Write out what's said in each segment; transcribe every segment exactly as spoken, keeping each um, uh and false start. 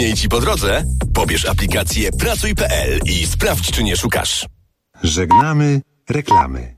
I ci po drodze? Pobierz aplikację pracuj kropka p l i sprawdź, czy nie szukasz. Żegnamy reklamy.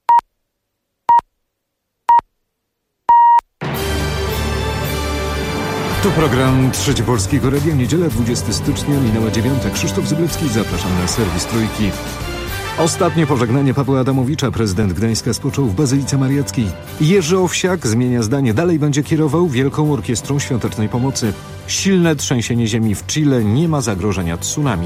To program Trzeci Polskiego Radia. Niedziela, dwudziestego stycznia, minęła dziewiąta. Krzysztof Zyblewski, zapraszam na serwis Trójki. Ostatnie pożegnanie Pawła Adamowicza prezydent Gdańska spoczął w Bazylice Mariackiej. Jerzy Owsiak zmienia zdanie. Dalej będzie kierował Wielką Orkiestrą Świątecznej Pomocy. Silne trzęsienie ziemi w Chile, nie ma zagrożenia tsunami.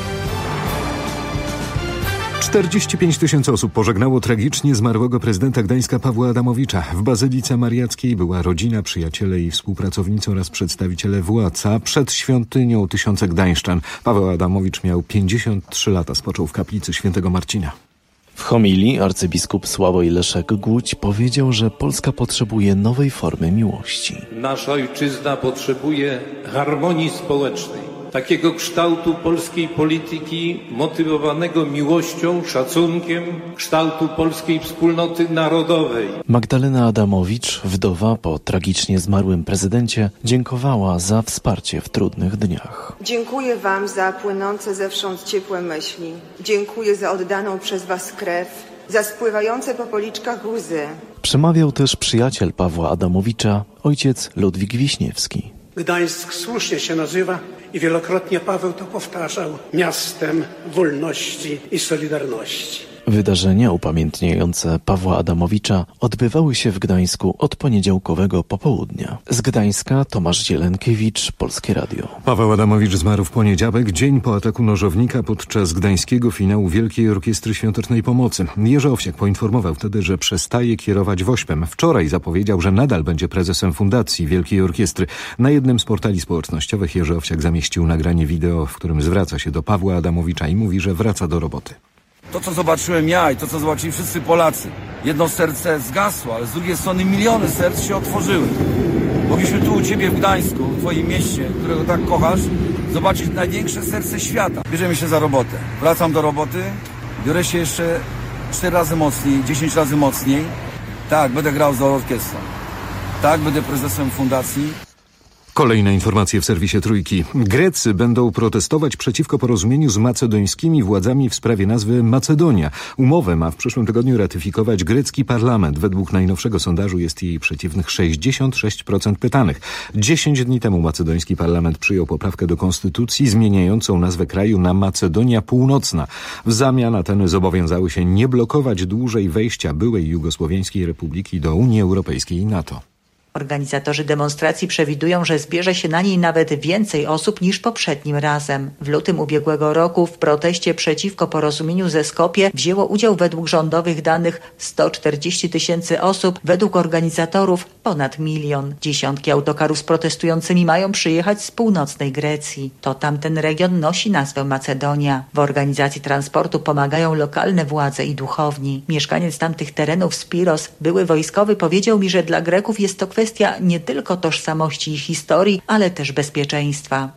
czterdzieści pięć tysięcy osób pożegnało tragicznie zmarłego prezydenta Gdańska Pawła Adamowicza. W Bazylice Mariackiej była rodzina, przyjaciele i współpracownicy oraz przedstawiciele władz, a przed świątynią tysiące gdańszczan. Paweł Adamowicz miał pięćdziesiąt trzy lata, spoczął w kaplicy świętego Marcina. W homilii arcybiskup Sławoj Leszek Głódź powiedział, że Polska potrzebuje nowej formy miłości. Nasza ojczyzna potrzebuje harmonii społecznej. Takiego kształtu polskiej polityki motywowanego miłością, szacunkiem, kształtu polskiej wspólnoty narodowej. Magdalena Adamowicz, wdowa po tragicznie zmarłym prezydencie, dziękowała za wsparcie w trudnych dniach. Dziękuję Wam za płynące zewsząd ciepłe myśli. Dziękuję za oddaną przez Was krew, za spływające po policzkach łzy. Przemawiał też przyjaciel Pawła Adamowicza, ojciec Ludwik Wiśniewski. Gdańsk słusznie się nazywa i wielokrotnie Paweł to powtarzał miastem wolności i solidarności. Wydarzenia upamiętniające Pawła Adamowicza odbywały się w Gdańsku od poniedziałkowego popołudnia. Z Gdańska Tomasz Zielenkiewicz, Polskie Radio. Paweł Adamowicz zmarł w poniedziałek, dzień po ataku nożownika podczas gdańskiego finału Wielkiej Orkiestry Świątecznej Pomocy. Jerzy Owsiak poinformował wtedy, że przestaje kierować wośpem. Wczoraj zapowiedział, że nadal będzie prezesem Fundacji Wielkiej Orkiestry. Na jednym z portali społecznościowych Jerzy Owsiak zamieścił nagranie wideo, w którym zwraca się do Pawła Adamowicza i mówi, że wraca do roboty. To, co zobaczyłem ja i to, co zobaczyli wszyscy Polacy. Jedno serce zgasło, ale z drugiej strony miliony serc się otworzyły. Mogliśmy tu u Ciebie w Gdańsku, w Twoim mieście, którego tak kochasz, zobaczyć największe serce świata. Bierzemy się za robotę. Wracam do roboty, biorę się jeszcze cztery razy mocniej, dziesięć razy mocniej. Tak, będę grał z orkiestrą. Tak, będę prezesem fundacji. Kolejne informacje w serwisie Trójki. Grecy będą protestować przeciwko porozumieniu z macedońskimi władzami w sprawie nazwy Macedonia. Umowę ma w przyszłym tygodniu ratyfikować grecki parlament. Według najnowszego sondażu jest jej przeciwnych sześćdziesiąt sześć procent pytanych. Dziesięć dni temu macedoński parlament przyjął poprawkę do konstytucji zmieniającą nazwę kraju na Macedonia Północna. W zamian Ateny zobowiązały się nie blokować dłużej wejścia byłej Jugosłowiańskiej Republiki do Unii Europejskiej i NATO. Organizatorzy demonstracji przewidują, że zbierze się na niej nawet więcej osób niż poprzednim razem. W lutym ubiegłego roku w proteście przeciwko porozumieniu ze Skopje wzięło udział według rządowych danych sto czterdzieści tysięcy osób, według organizatorów ponad milion. Dziesiątki autokarów z protestującymi mają przyjechać z północnej Grecji. To tamten region nosi nazwę Macedonia. W organizacji transportu pomagają lokalne władze i duchowni. Mieszkaniec tamtych terenów Spiros, były wojskowy, powiedział mi, że dla Greków jest to kwestia nie tylko tożsamości i historii, ale też bezpieczeństwa.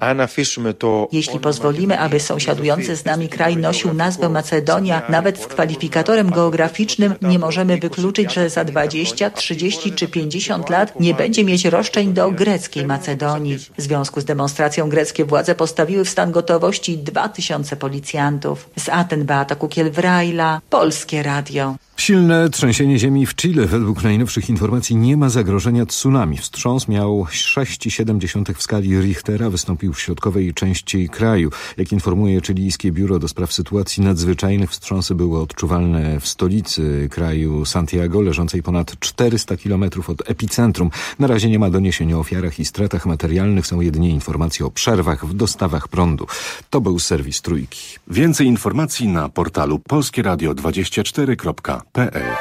Jeśli pozwolimy, aby sąsiadujący z nami kraj nosił nazwę Macedonia, nawet z kwalifikatorem geograficznym, nie możemy wykluczyć, że za dwadzieścia, trzydzieści czy pięćdziesiąt lat nie będzie mieć roszczeń do greckiej Macedonii. W związku z demonstracją greckie władze postawiły w stan gotowości dwa tysiące policjantów. Z Aten Beata Kukiel-Wrajla, Polskie Radio. Silne trzęsienie ziemi w Chile. Według najnowszych informacji nie ma zagrożenia tsunami. Wstrząs miał sześć przecinek siedem w skali Richtera. Wystąpił w środkowej części kraju. Jak informuje chilijskie biuro do spraw sytuacji nadzwyczajnych, wstrząsy były odczuwalne w stolicy kraju Santiago, leżącej ponad czterysta kilometrów od epicentrum. Na razie nie ma doniesień o ofiarach i stratach materialnych. Są jedynie informacje o przerwach w dostawach prądu. To był serwis Trójki. Więcej informacji na portalu polskie radio dwadzieścia cztery kropka p l.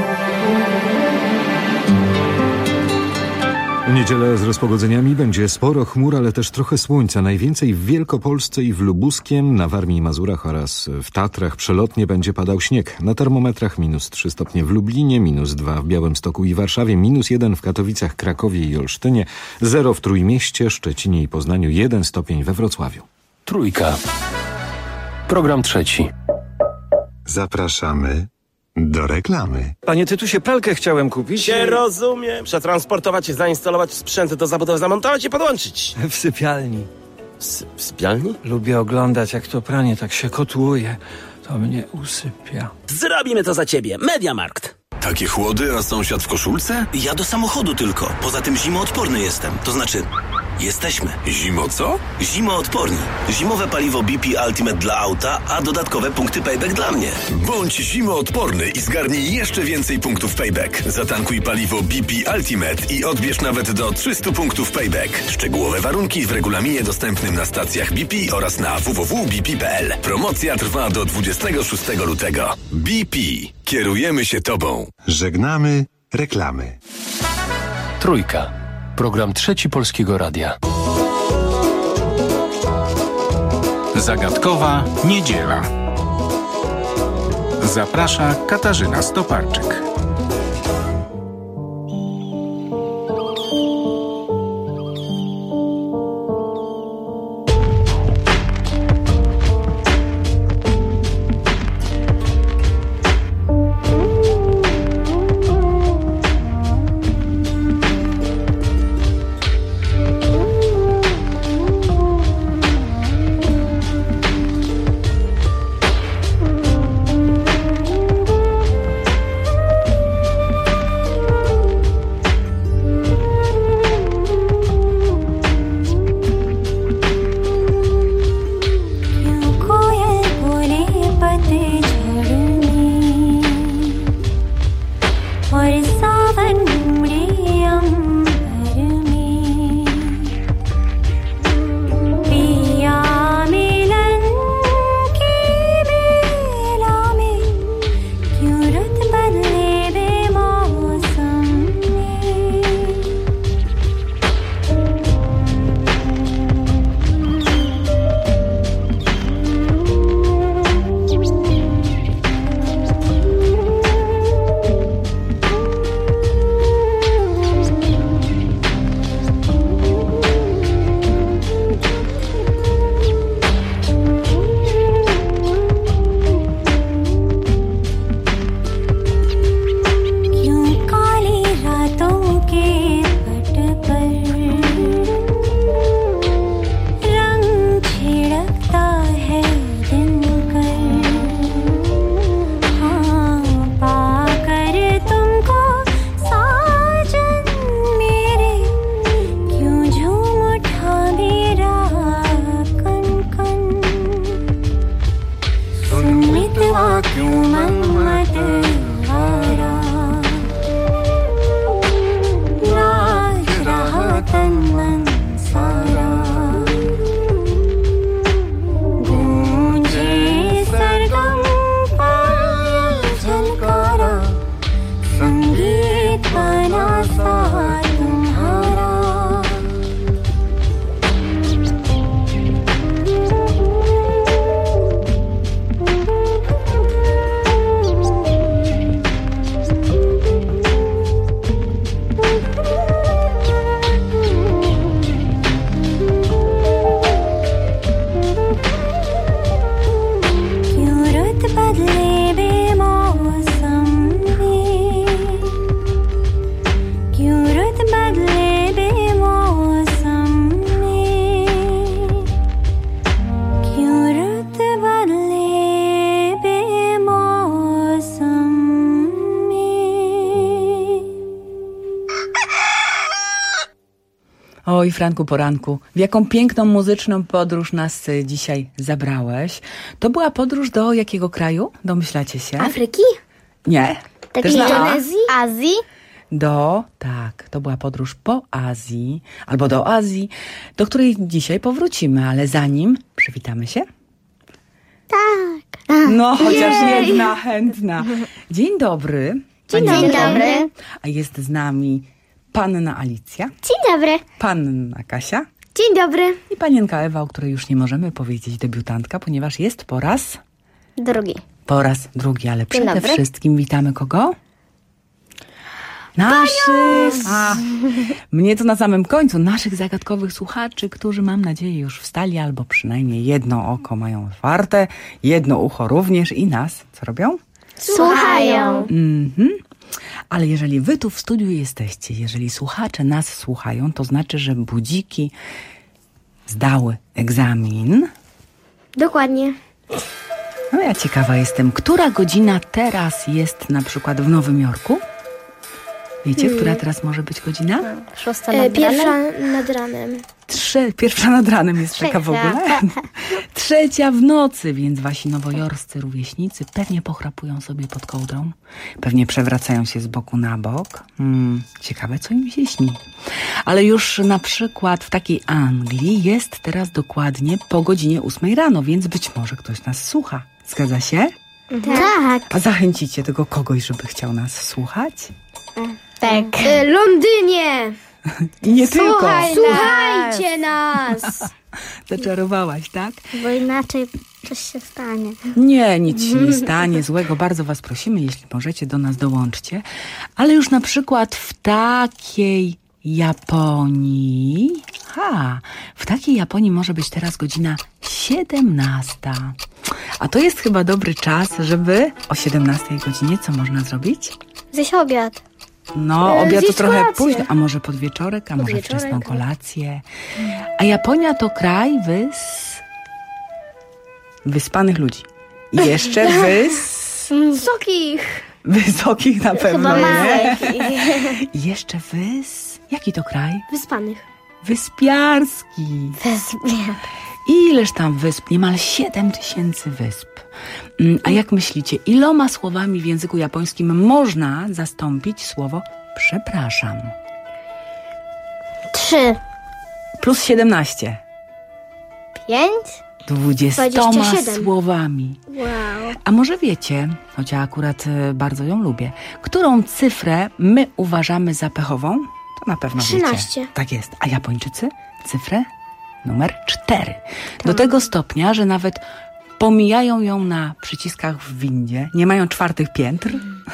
W niedzielę z rozpogodzeniami będzie sporo chmur, ale też trochę słońca. Najwięcej w Wielkopolsce i w Lubuskiem, na Warmii i Mazurach oraz w Tatrach przelotnie będzie padał śnieg. Na termometrach minus trzy stopnie w Lublinie, minus dwa w Białymstoku i Warszawie, minus jeden w Katowicach, Krakowie i Olsztynie, zero w Trójmieście, Szczecinie i Poznaniu, jeden stopień we Wrocławiu. Trójka. Program trzeci. Zapraszamy do reklamy. Panie Tytusie, pralkę chciałem kupić. Się rozumiem. Przetransportować, zainstalować sprzęt do zabudowy, zamontować i podłączyć. W sypialni. S- w sypialni? Lubię oglądać, jak to pranie tak się kotłuje. To mnie usypia. Zrobimy to za ciebie. Mediamarkt. Takie chłody, a sąsiad w koszulce? Ja do samochodu tylko. Poza tym zimoodporny jestem. To znaczy, jesteśmy. Zimo co? Zimoodporni. Zimowe paliwo B P Ultimate dla auta, a dodatkowe punkty payback dla mnie. Bądź zimoodporny i zgarnij jeszcze więcej punktów payback. Zatankuj paliwo B P Ultimate i odbierz nawet do trzysta punktów payback. Szczegółowe warunki w regulaminie dostępnym na stacjach B P oraz na w w w kropka b p kropka p l. Promocja trwa do dwudziestego szóstego lutego. B P. Kierujemy się tobą. Żegnamy reklamy. Trójka. Program Trzeci Polskiego Radia. Zagadkowa niedziela. Zaprasza Katarzyna Stoparczyk. Oj, Franku Poranku, w jaką piękną muzyczną podróż nas dzisiaj zabrałeś. To była podróż do jakiego kraju? Domyślacie się? Afryki? Nie. Takiej Indonezji? Azji? Do, tak, to była podróż po Azji, albo do Azji, do której dzisiaj powrócimy, ale zanim przywitamy się. Tak. No, chociaż Jej. jedna chętna. Dzień dobry. Dzień Pani dobry. dobry. A jest z nami panna Alicja. Dzień dobry. Panna Kasia. Dzień dobry. I panienka Ewa, o której już nie możemy powiedzieć debiutantka, ponieważ jest po raz... Drugi. Po raz drugi, ale Dzień przede dobry. wszystkim witamy kogo? Naszych, a, mnie to na samym końcu, naszych zagadkowych słuchaczy, którzy mam nadzieję już wstali, albo przynajmniej jedno oko mają otwarte, jedno ucho również i nas, co robią? Słuchają. Mhm. Ale jeżeli wy tu w studiu jesteście, jeżeli słuchacze nas słuchają, to znaczy, że budziki zdały egzamin. Dokładnie. No ja ciekawa jestem, która godzina teraz jest na przykład w Nowym Jorku? Wiecie, hmm. która teraz może być godzina? Szósta nad e, Pierwsza nad ranem. Trze- pierwsza nad ranem jest Trzecia. Taka w ogóle. Trzecia w nocy, więc wasi nowojorscy rówieśnicy pewnie pochrapują sobie pod kołdrą. Pewnie przewracają się z boku na bok. Hmm, ciekawe, co im się śni. Ale już na przykład w takiej Anglii jest teraz dokładnie po godzinie ósmej rano, więc być może ktoś nas słucha. Zgadza się? Tak. A zachęcicie tego kogoś, żeby chciał nas słuchać? Tak. W Londynie. I nie Słuchaj tylko. Słuchajcie nas. Zaczarowałaś, tak? Bo inaczej coś się stanie. Nie, nic się nie stanie złego. Bardzo was prosimy, jeśli możecie, do nas dołączcie. Ale już na przykład w takiej Japonii... Ha, w takiej Japonii może być teraz godzina siedemnasta. A to jest chyba dobry czas, żeby o siedemnastej godzinie co można zrobić? Zjeść obiad. No, obiad to trochę kolację. późno, a może podwieczorek, a może wczesną kolację. A Japonia to kraj wys... wyspanych ludzi. I jeszcze wys... Wysokich. Wysokich na pewno, Chyba nie? I jeszcze wys... Jaki to kraj? Wyspanych. Wyspiarski. Wyspiar. Ileż tam wysp? Niemal siedem tysięcy wysp. A jak myślicie, iloma słowami w języku japońskim można zastąpić słowo przepraszam? Trzy. Plus siedemnaście. Pięć. Dwudziestoma słowami. Wow. A może wiecie, choć ja akurat bardzo ją lubię, którą cyfrę my uważamy za pechową? To na pewno trzynaście. Wiecie. Tak jest. A Japończycy? Cyfrę numer cztery. Do tego stopnia, że nawet pomijają ją na przyciskach w windzie. Nie mają czwartych piętr.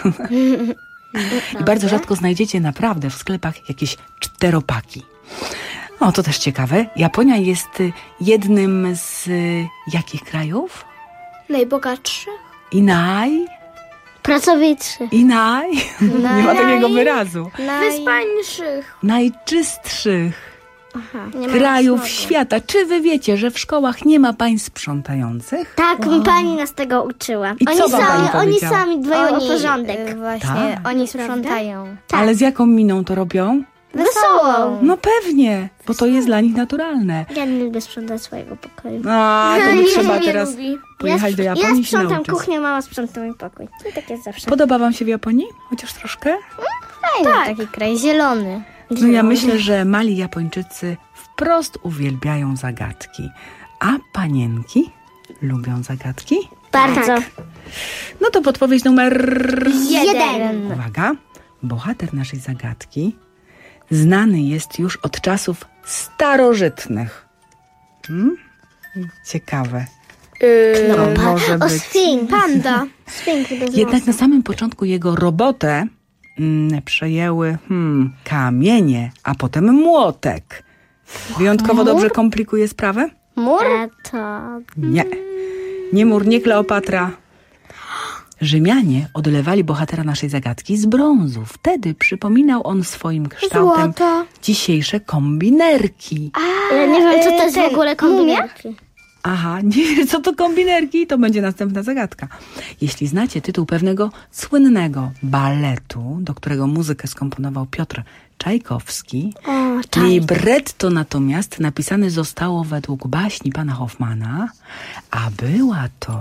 I bardzo rzadko znajdziecie naprawdę w sklepach jakieś czteropaki. O, to też ciekawe. Japonia jest jednym z jakich krajów? Najbogatszych. I naj... Pracowitszych. I naj... naj... Nie ma takiego wyrazu. Naj... Wyspańszych. Najczystszych. Aha, krajów świata. Czy wy wiecie, że w szkołach nie ma pań sprzątających? Tak, wow. Pani nas tego uczyła. I oni co sami, pani oni sami dbają o porządek. Yy, właśnie, tak? Oni sprzątają. Tak. Ale z jaką miną to robią? Wesołą. No pewnie, bo to jest dla nich naturalne. Ja nie lubię sprzątać swojego pokoju. A, to by trzeba teraz lubi. pojechać ja do Japonii. Ja sprzątam kuchnię, mama sprząta mój pokój. I tak jest zawsze. Podoba wam się w Japonii? Chociaż troszkę? Fajny tak. Taki kraj zielony. No ja myślę, że mali Japończycy wprost uwielbiają zagadki. A panienki lubią zagadki? Bardzo. Tak. No to podpowiedź numer... Jeden. Uwaga. Bohater naszej zagadki znany jest już od czasów starożytnych. Hmm? Ciekawe. Yy, to no, może o, być... Sfink. Panda. Sfink Jednak na samym początku jego robotę mm, przejęły hmm, kamienie, a potem młotek. Wyjątkowo mur? dobrze komplikuje sprawę? Mur? To... Nie. Nie mur, nie Kleopatra. Rzymianie odlewali bohatera naszej zagadki z brązu. Wtedy przypominał on swoim kształtem Złoto. dzisiejsze kombinerki. A, ja nie wiem, co to jest w ogóle kombinerki. Aha, nie wiesz, co to kombinerki? To będzie następna zagadka. Jeśli znacie tytuł pewnego słynnego baletu, do którego muzykę skomponował Piotr Czajkowski, o, libretto natomiast napisane zostało według baśni pana Hoffmana, a była to...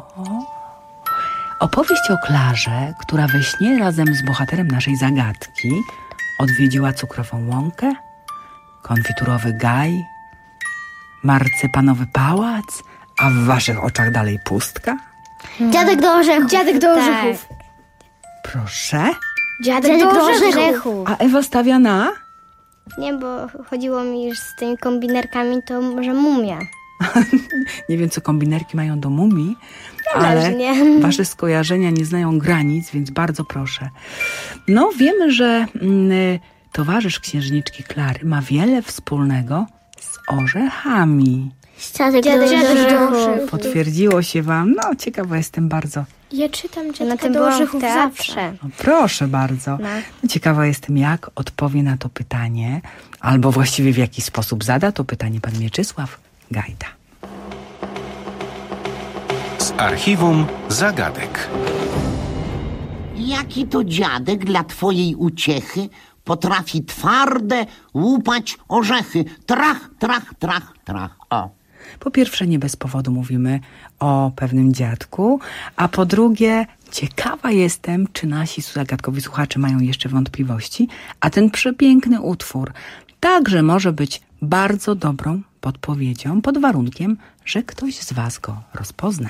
opowieść o Klarze, która we śnie razem z bohaterem naszej zagadki odwiedziła cukrową łąkę, konfiturowy gaj, marcepanowy pałac, a w waszych oczach dalej pustka? Dziadek do orzechów. Dziadek do orzechów. Tak. Proszę? Dziadek, Dziadek do orzechów. orzechów. A Ewa stawia na? Nie, bo chodziło mi już z tymi kombinerkami, to może mumia. Nie wiem, co kombinerki mają do mumii, no, ale nie. wasze skojarzenia nie znają granic, więc bardzo proszę. No, wiemy, że mm, towarzysz księżniczki Klary ma wiele wspólnego z orzechami. Dziadek, dziadek do orzechów. Potwierdziło się wam? No, ciekawa jestem bardzo. Ja czytam Dziadka Na tym do byłam w orzechów teatrze. zawsze. No, proszę bardzo. No. No, ciekawa jestem, jak odpowie na to pytanie, albo właściwie w jaki sposób zada to pytanie pan Mieczysław Gajda. Z archiwum zagadek. Jaki to dziadek dla twojej uciechy potrafi twarde łupać orzechy? Trach, trach, trach, trach. O. Po pierwsze, nie bez powodu mówimy o pewnym dziadku, a po drugie, ciekawa jestem, czy nasi zagadkowi słuchacze mają jeszcze wątpliwości, a ten przepiękny utwór także może być bardzo dobrą podpowiedzią, pod warunkiem, że ktoś z was go rozpozna.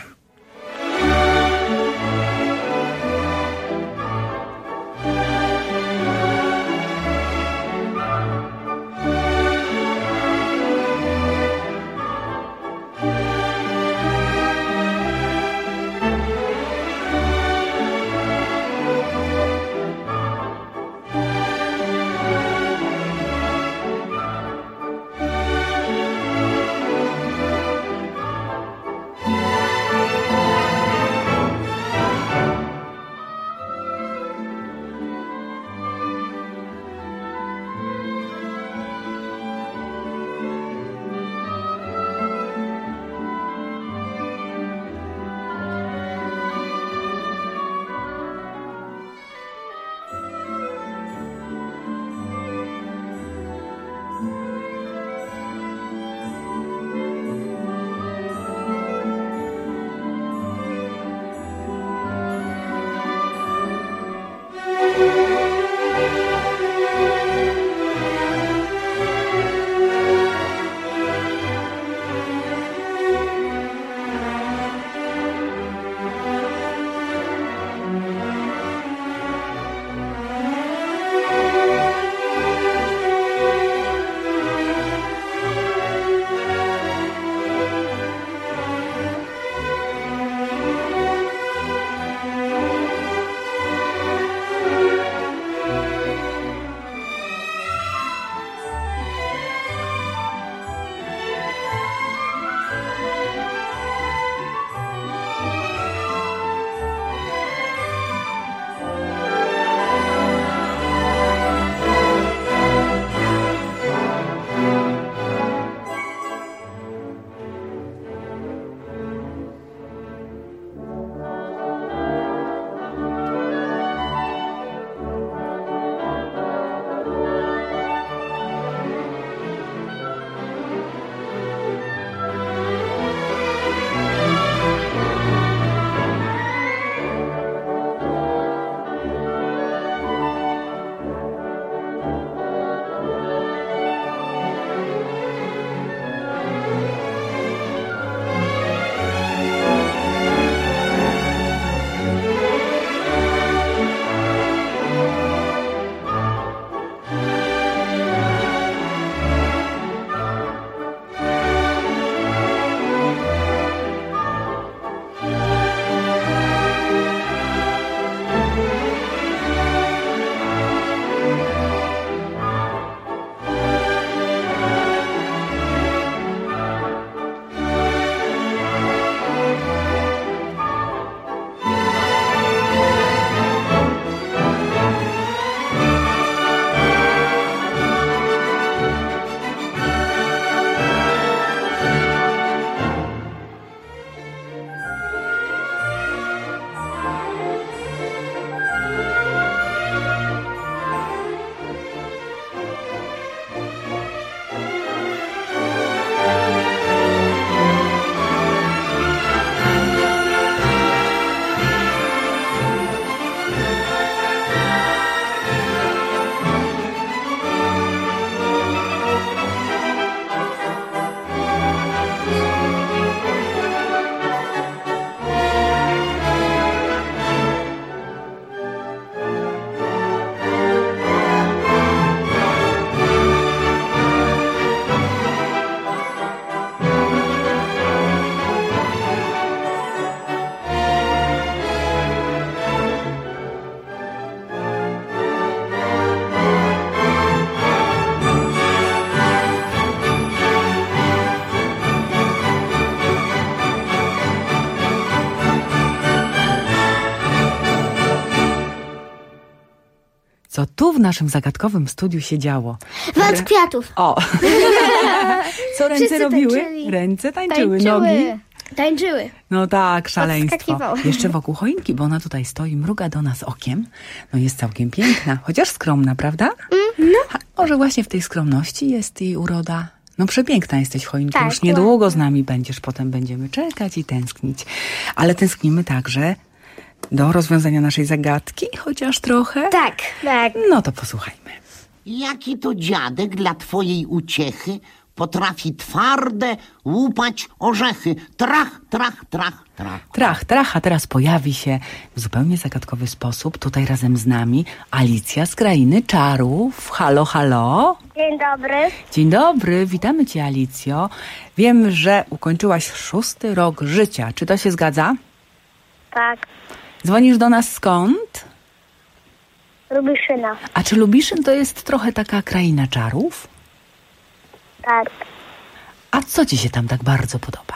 co tu w naszym zagadkowym studiu się działo. Wad kwiatów. O! Co ręce Wszyscy robiły? tańczyli. Ręce tańczyły, Tańczyły. nogi. Tańczyły. No tak, szaleństwo. Podskakiwały. Jeszcze wokół choinki, bo ona tutaj stoi, mruga do nas okiem. No jest całkiem piękna, chociaż skromna, prawda? Mm, no. A może właśnie w tej skromności jest jej uroda? No przepiękna jesteś, choinka. Tak, Już niedługo z nami będziesz, potem będziemy czekać i tęsknić. Ale tęsknimy także do rozwiązania naszej zagadki, chociaż trochę. Tak, tak. No to posłuchajmy. Jaki to dziadek dla twojej uciechy potrafi twarde łupać orzechy? Trach, trach, trach, trach. Trach, trach, a teraz pojawi się w zupełnie zagadkowy sposób tutaj razem z nami Alicja z Krainy Czarów. Halo, halo. Dzień dobry. Dzień dobry, witamy Cię, Alicjo. Wiem, że ukończyłaś szósty rok życia. Czy to się zgadza? Tak. Dzwonisz do nas skąd? Lubiszyna. A czy Lubiszyn to jest trochę taka kraina czarów? Tak. A co Ci się tam tak bardzo podoba?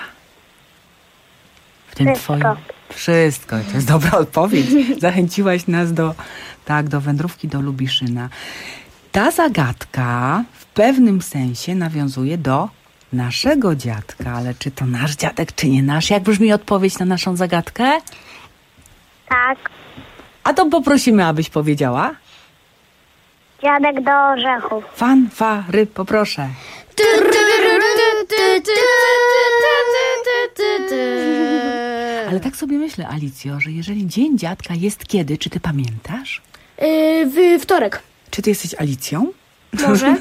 W tym Wszystko. twoim... Wszystko. To jest dobra odpowiedź. Zachęciłaś nas do, tak, do wędrówki do Lubiszyna. Ta zagadka w pewnym sensie nawiązuje do naszego dziadka, ale czy to nasz dziadek, czy nie nasz? Jak brzmi odpowiedź na naszą zagadkę? Tak. A to poprosimy, abyś powiedziała. Dziadek do orzechów. Fanfary, poproszę. Ale tak sobie myślę, Alicjo, że jeżeli Dzień Dziadka jest kiedy, czy ty pamiętasz? Yy, w wtorek. Czy ty jesteś Alicją? Może?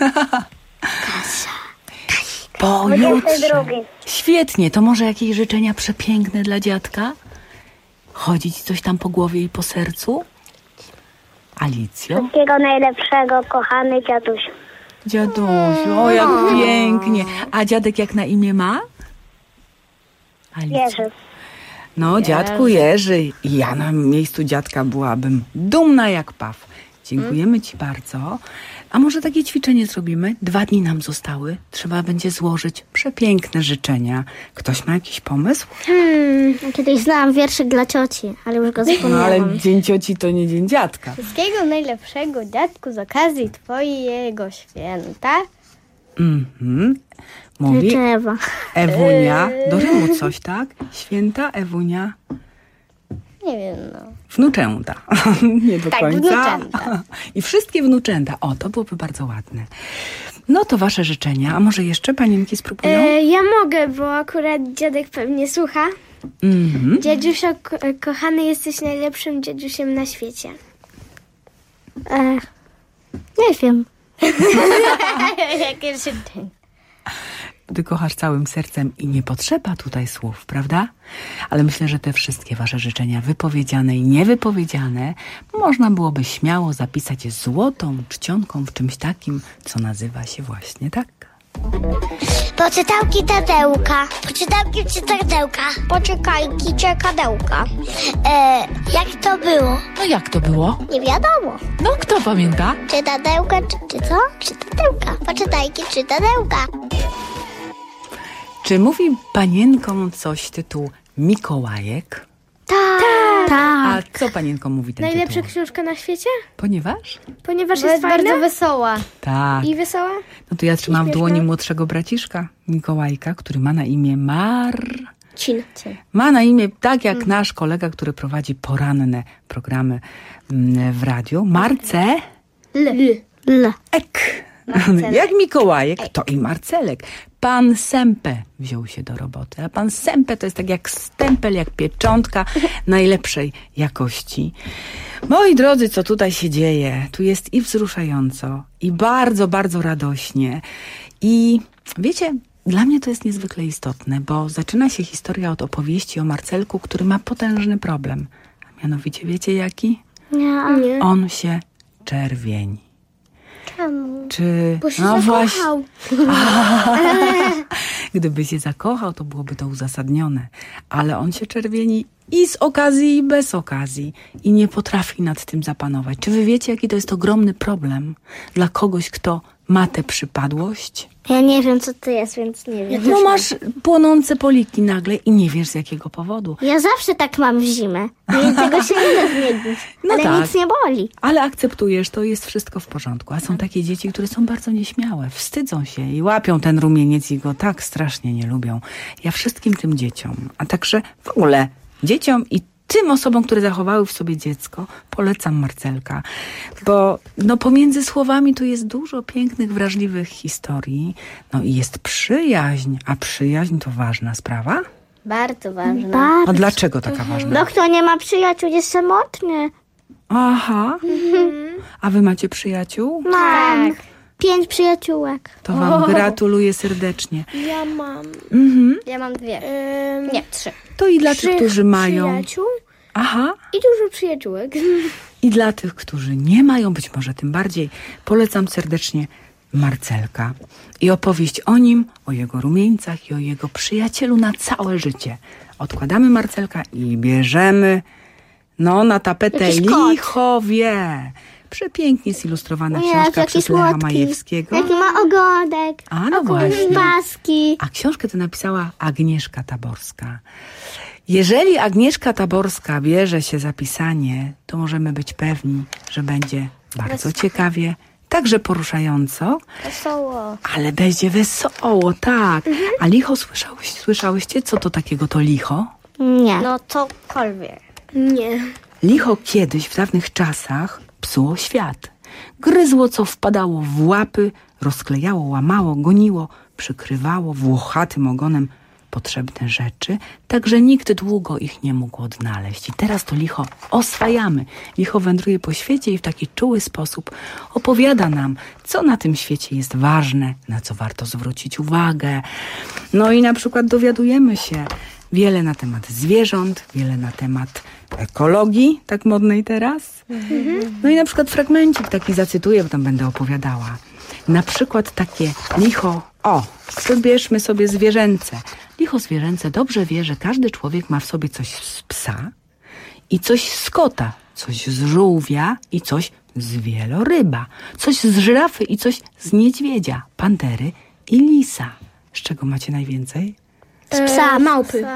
Pojutrze. Świetnie, to może jakieś życzenia przepiękne dla dziadka? Chodzić coś tam po głowie i po sercu? Alicjo? Wszystkiego najlepszego, kochany dziaduś. Dziadusiu, o jak pięknie. A dziadek jak na imię ma? Alicjo. Jerzy. No, dziadku Jerzy. I ja na miejscu dziadka byłabym dumna jak paw. Dziękujemy Ci bardzo. A może takie ćwiczenie zrobimy? Dwa dni nam zostały. Trzeba będzie złożyć przepiękne życzenia. Ktoś ma jakiś pomysł? Hmm, kiedyś znałam wierszyk dla cioci, ale już go zapomniałam. No ale Dzień Cioci to nie Dzień Dziadka. Wszystkiego najlepszego, dziadku, z okazji twojego święta. Mhm. Mówi Życzę Ewa. Ewunia. Do Rymu coś, tak? Święta Ewunia. Nie wiem, no. Wnuczęta. Nie do Tak, końca. wnuczęta. I wszystkie wnuczęta. O, to byłoby bardzo ładne. No to wasze życzenia. A może jeszcze panienki spróbują? E, ja mogę, bo akurat dziadek pewnie słucha. Mhm. Dziadziusio, ko- kochany, jesteś najlepszym dziadziusiem na świecie. E, nie wiem. Jakie życzenie? Ty kochasz całym sercem i nie potrzeba tutaj słów, prawda? Ale myślę, że te wszystkie wasze życzenia wypowiedziane i niewypowiedziane można byłoby śmiało zapisać złotą czcionką w czymś takim, co nazywa się właśnie tak. Poczytałki Tadełka. Poczytałki Tadełka. Poczekajki czekadełka. E, jak to było? No jak to było? Nie wiadomo. No kto pamięta? Czy Tadełka, czy, czy co? Czy Tadełka. Poczytajki czy Tadełka. Czy mówi panienkom coś tytuł Mikołajek? Tak. A co panienkom mówi ten Najlepsza tytuł? książka na świecie? Ponieważ? Ponieważ jest, jest bardzo wesoła. Tak. I wesoła? No to ja trzymam w śmieszna? dłoni młodszego braciszka Mikołajka, który ma na imię Mar... Cin. Cin. Ma na imię tak jak Mm. nasz kolega, który prowadzi poranne programy mm, w radiu. Marce... L. L. Ek. Marcelek. Jak Mikołajek, to i Marcelek. Pan Sempę wziął się do roboty. A pan Sempę to jest tak jak stempel, jak pieczątka najlepszej jakości. Moi drodzy, co tutaj się dzieje? Tu jest i wzruszająco, i bardzo, bardzo radośnie. I wiecie, dla mnie to jest niezwykle istotne, bo zaczyna się historia od opowieści o Marcelku, który ma potężny problem. A mianowicie wiecie jaki? Nie. Nie. On się czerwieni. Czemu? Czy... Bo się no zakochał. Gdyby się zakochał, to byłoby to uzasadnione. Ale on się czerwieni I z okazji, i bez okazji. I nie potrafi nad tym zapanować. Czy wy wiecie, jaki to jest ogromny problem dla kogoś, kto ma tę przypadłość? Ja nie wiem, co to jest, więc nie wiem. No masz płonące poliki nagle i nie wiesz z jakiego powodu. Ja zawsze tak mam w zimę. I tego się nie da zmienić. No ale tak. nic nie boli. Ale akceptujesz, to jest wszystko w porządku. A są takie dzieci, które są bardzo nieśmiałe, wstydzą się i łapią ten rumieniec i go tak strasznie nie lubią. Ja wszystkim tym dzieciom, a także w ogóle dzieciom i tym osobom, które zachowały w sobie dziecko, polecam Marcelka. Bo no, pomiędzy słowami tu jest dużo pięknych, wrażliwych historii. No i jest przyjaźń, a przyjaźń to ważna sprawa. Bardzo ważne. Bardzo. A dlaczego taka ważna? No kto nie ma przyjaciół, jest samotny. Aha. Mhm. A wy macie przyjaciół? Mam. Tak. Pięć przyjaciółek. To wam gratuluję serdecznie. Ja mam. Mhm. Ja mam dwie. Ym, nie, trzy. To i dla trzy tych, którzy mają... przyjaciół. Aha. I dużo przyjaciółek. I dla tych, którzy nie mają, być może tym bardziej, polecam serdecznie Marcelka. I opowieść o nim, o jego rumieńcach i o jego przyjacielu na całe życie. Odkładamy Marcelka i bierzemy no na tapetę Lichowie. Przepięknie zilustrowana Nie, książka przez Lecha słodki. Majewskiego. Jaki ma ogonek. A no właśnie. Paski. A książkę tę napisała Agnieszka Taborska. Jeżeli Agnieszka Taborska bierze się za pisanie, to możemy być pewni, że będzie bardzo ciekawie, także poruszająco. Wesoło. Ale będzie wesoło, tak. Mhm. A licho, słyszałeś, słyszałyście, co to takiego to licho? Nie. No cokolwiek. Nie. Licho kiedyś, w dawnych czasach, psuło świat. Gryzło, co wpadało w łapy, rozklejało, łamało, goniło, przykrywało włochatym ogonem potrzebne rzeczy, tak że nikt długo ich nie mógł odnaleźć. I teraz to licho oswajamy. Licho wędruje po świecie i w taki czuły sposób opowiada nam, co na tym świecie jest ważne, na co warto zwrócić uwagę. No i na przykład dowiadujemy się wiele na temat zwierząt, wiele na temat ekologii, tak modnej teraz. Mhm. No i na przykład fragmencik taki zacytuję, bo tam będę opowiadała. Na przykład takie licho, o, wybierzmy sobie zwierzęce. Licho zwierzęce dobrze wie, że każdy człowiek ma w sobie coś z psa i coś z kota, coś z żółwia i coś z wieloryba, coś z żyrafy i coś z niedźwiedzia, pantery i lisa. Z czego macie najwięcej? Z psa, małpy.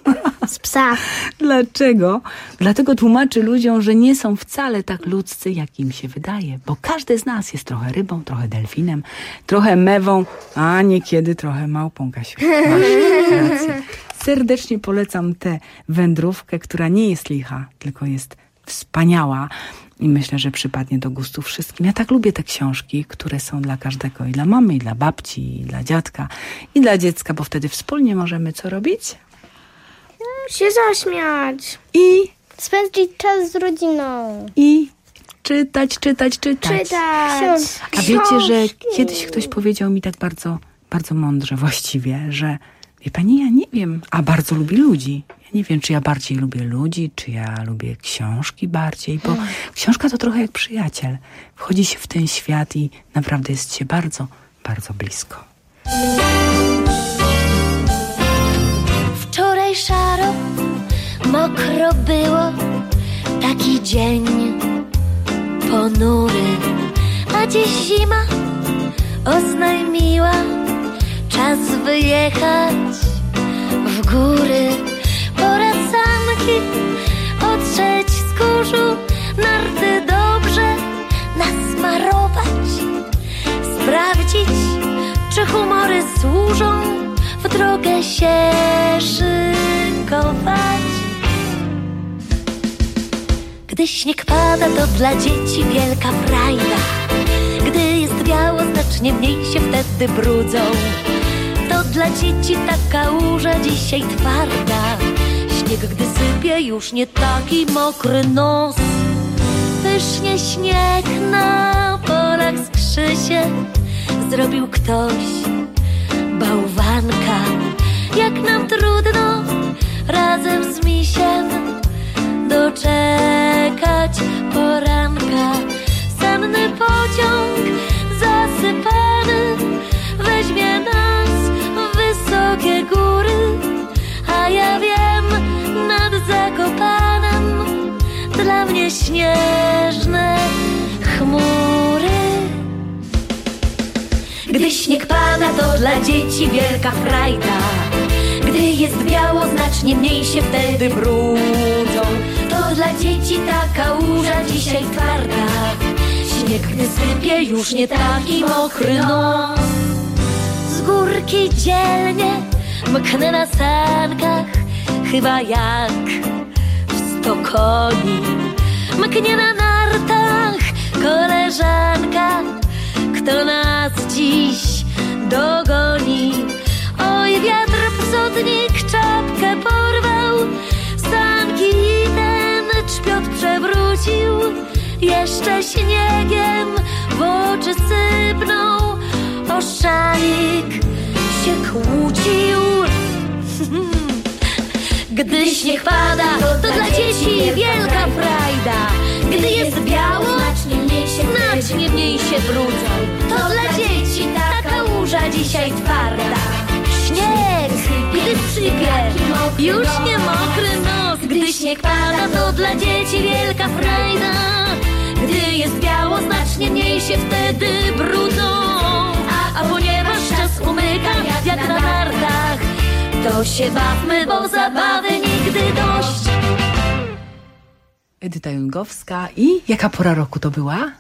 Z psa. Dlaczego? Dlatego tłumaczy ludziom, że nie są wcale tak ludzcy, jak im się wydaje. Bo każdy z nas jest trochę rybą, trochę delfinem, trochę mewą, a niekiedy trochę małpą, Kasiu. Masz rację. Serdecznie polecam tę wędrówkę, która nie jest licha, tylko jest wspaniała. I myślę, że przypadnie do gustu wszystkim. Ja tak lubię te książki, które są dla każdego. I dla mamy, i dla babci, i dla dziadka, i dla dziecka, bo wtedy wspólnie możemy co robić? Się zaśmiać. I spędzić czas z rodziną. I czytać, czytać, czytać. Czytać. A wiecie, że kiedyś ktoś powiedział mi tak bardzo, bardzo mądrze właściwie, że wie pani, ja nie wiem, a bardzo lubi ludzi. Ja nie wiem, czy ja bardziej lubię ludzi, czy ja lubię książki bardziej, bo hmm. książka to trochę jak przyjaciel. Wchodzi się w ten świat i naprawdę jest się bardzo, bardzo blisko. Wczoraj szaro, mokro było, taki dzień ponury, a dziś zima oznajmiła, czas wyjechać w góry. Pora sanki otrzeć z kurzu, narty dobrze nasmarować, sprawdzić, czy humory służą, w drogę się szykować. Gdy śnieg pada, to dla dzieci wielka frajda. Gdy jest biało, znacznie mniej się wtedy brudzą. To dla dzieci ta kałuża dzisiaj twarda. Śnieg, gdy sypie, już nie taki mokry nos. Pysznie śnieg na polach skrzy się, zrobił ktoś bałwanka. Jak nam trudno razem z misiem doczekać poranka. Senny pociąg zasypany weźmie nas w wysokie góry, a ja wiem, nad Zakopane śnieżne chmury. Gdy śnieg pada, to dla dzieci wielka frajda. Gdy jest biało, znacznie mniej się wtedy brudzą. To dla dzieci taka łuża dzisiaj twarda. Śnieg, gdy sypie, już nie taki mokry, no. Z górki dzielnie mknę na sankach, chyba jak w sto koni. Mknie na nartach koleżanka, kto nas dziś dogoni. Oj, wiatr psotnik czapkę porwał, sanki i ten trzpiot przewrócił. Jeszcze śniegiem w oczy sypnął, o szalik się kłócił. Gdy śnieg pada, to dla dzieci wielka frajda. Gdy jest biało, znacznie mniej się brudzą. To dla dzieci taka łuża dzisiaj twarda. Śnieg, gdy sypie, już nie mokry nos. Gdy śnieg pada, to dla dzieci wielka frajda. Gdy jest biało, znacznie mniej się wtedy brudzą. A ponieważ czas umyka jak na nartach, to się bawmy, bo zabawy nigdy dość. Edyta Jungowska. I jaka pora roku to była?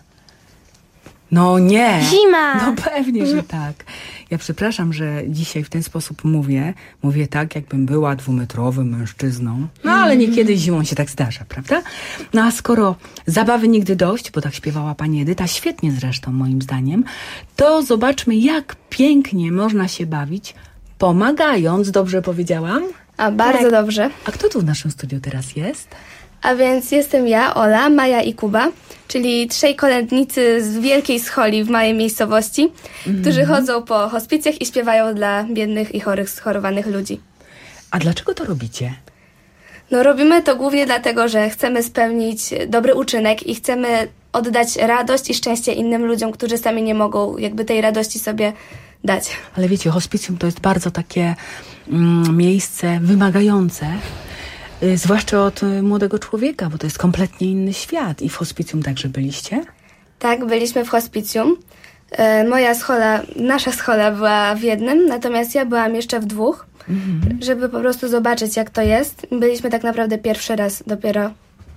No nie. Zima. No pewnie, że tak. Ja przepraszam, że dzisiaj w ten sposób mówię. Mówię tak, jakbym była dwumetrowym mężczyzną. No ale niekiedy zimą się tak zdarza, prawda? No a skoro zabawy nigdy dość, bo tak śpiewała pani Edyta, świetnie zresztą moim zdaniem, to zobaczmy, jak pięknie można się bawić, pomagając, dobrze powiedziałam? A bardzo tak. Dobrze. A kto tu w naszym studiu teraz jest? A więc jestem ja, Ola, Maja i Kuba, czyli trzej kolędnicy z wielkiej scholi w małej miejscowości, mm. którzy chodzą po hospicjach i śpiewają dla biednych i chorych, schorowanych ludzi. A dlaczego to robicie? No robimy to głównie dlatego, że chcemy spełnić dobry uczynek i chcemy oddać radość i szczęście innym ludziom, którzy sami nie mogą jakby tej radości sobie dać. Ale wiecie, hospicjum to jest bardzo takie mm, miejsce wymagające, y, zwłaszcza od y, młodego człowieka, bo to jest kompletnie inny świat. I w hospicjum także byliście? Tak, byliśmy w hospicjum. Y, moja schola, nasza schola była w jednym, natomiast ja byłam jeszcze w dwóch, mhm. żeby po prostu zobaczyć, jak to jest. Byliśmy tak naprawdę pierwszy raz dopiero.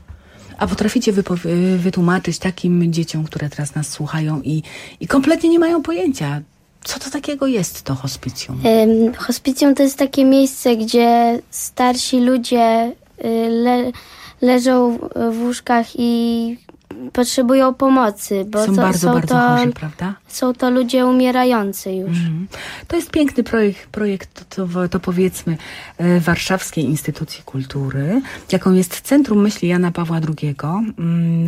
A potraficie wypowie- wytłumaczyć takim dzieciom, które teraz nas słuchają i, i kompletnie nie mają pojęcia, co to takiego jest to hospicjum? Um, hospicjum to jest takie miejsce, gdzie starsi ludzie y, le, leżą w łóżkach i potrzebują pomocy. Bo są to, bardzo, są bardzo to, chorzy, prawda? Są to ludzie umierający już. Mm. To jest piękny projekt, projekt to, to, to powiedzmy e, Warszawskiej Instytucji Kultury, jaką jest Centrum Myśli Jana Pawła drugiego. Mm.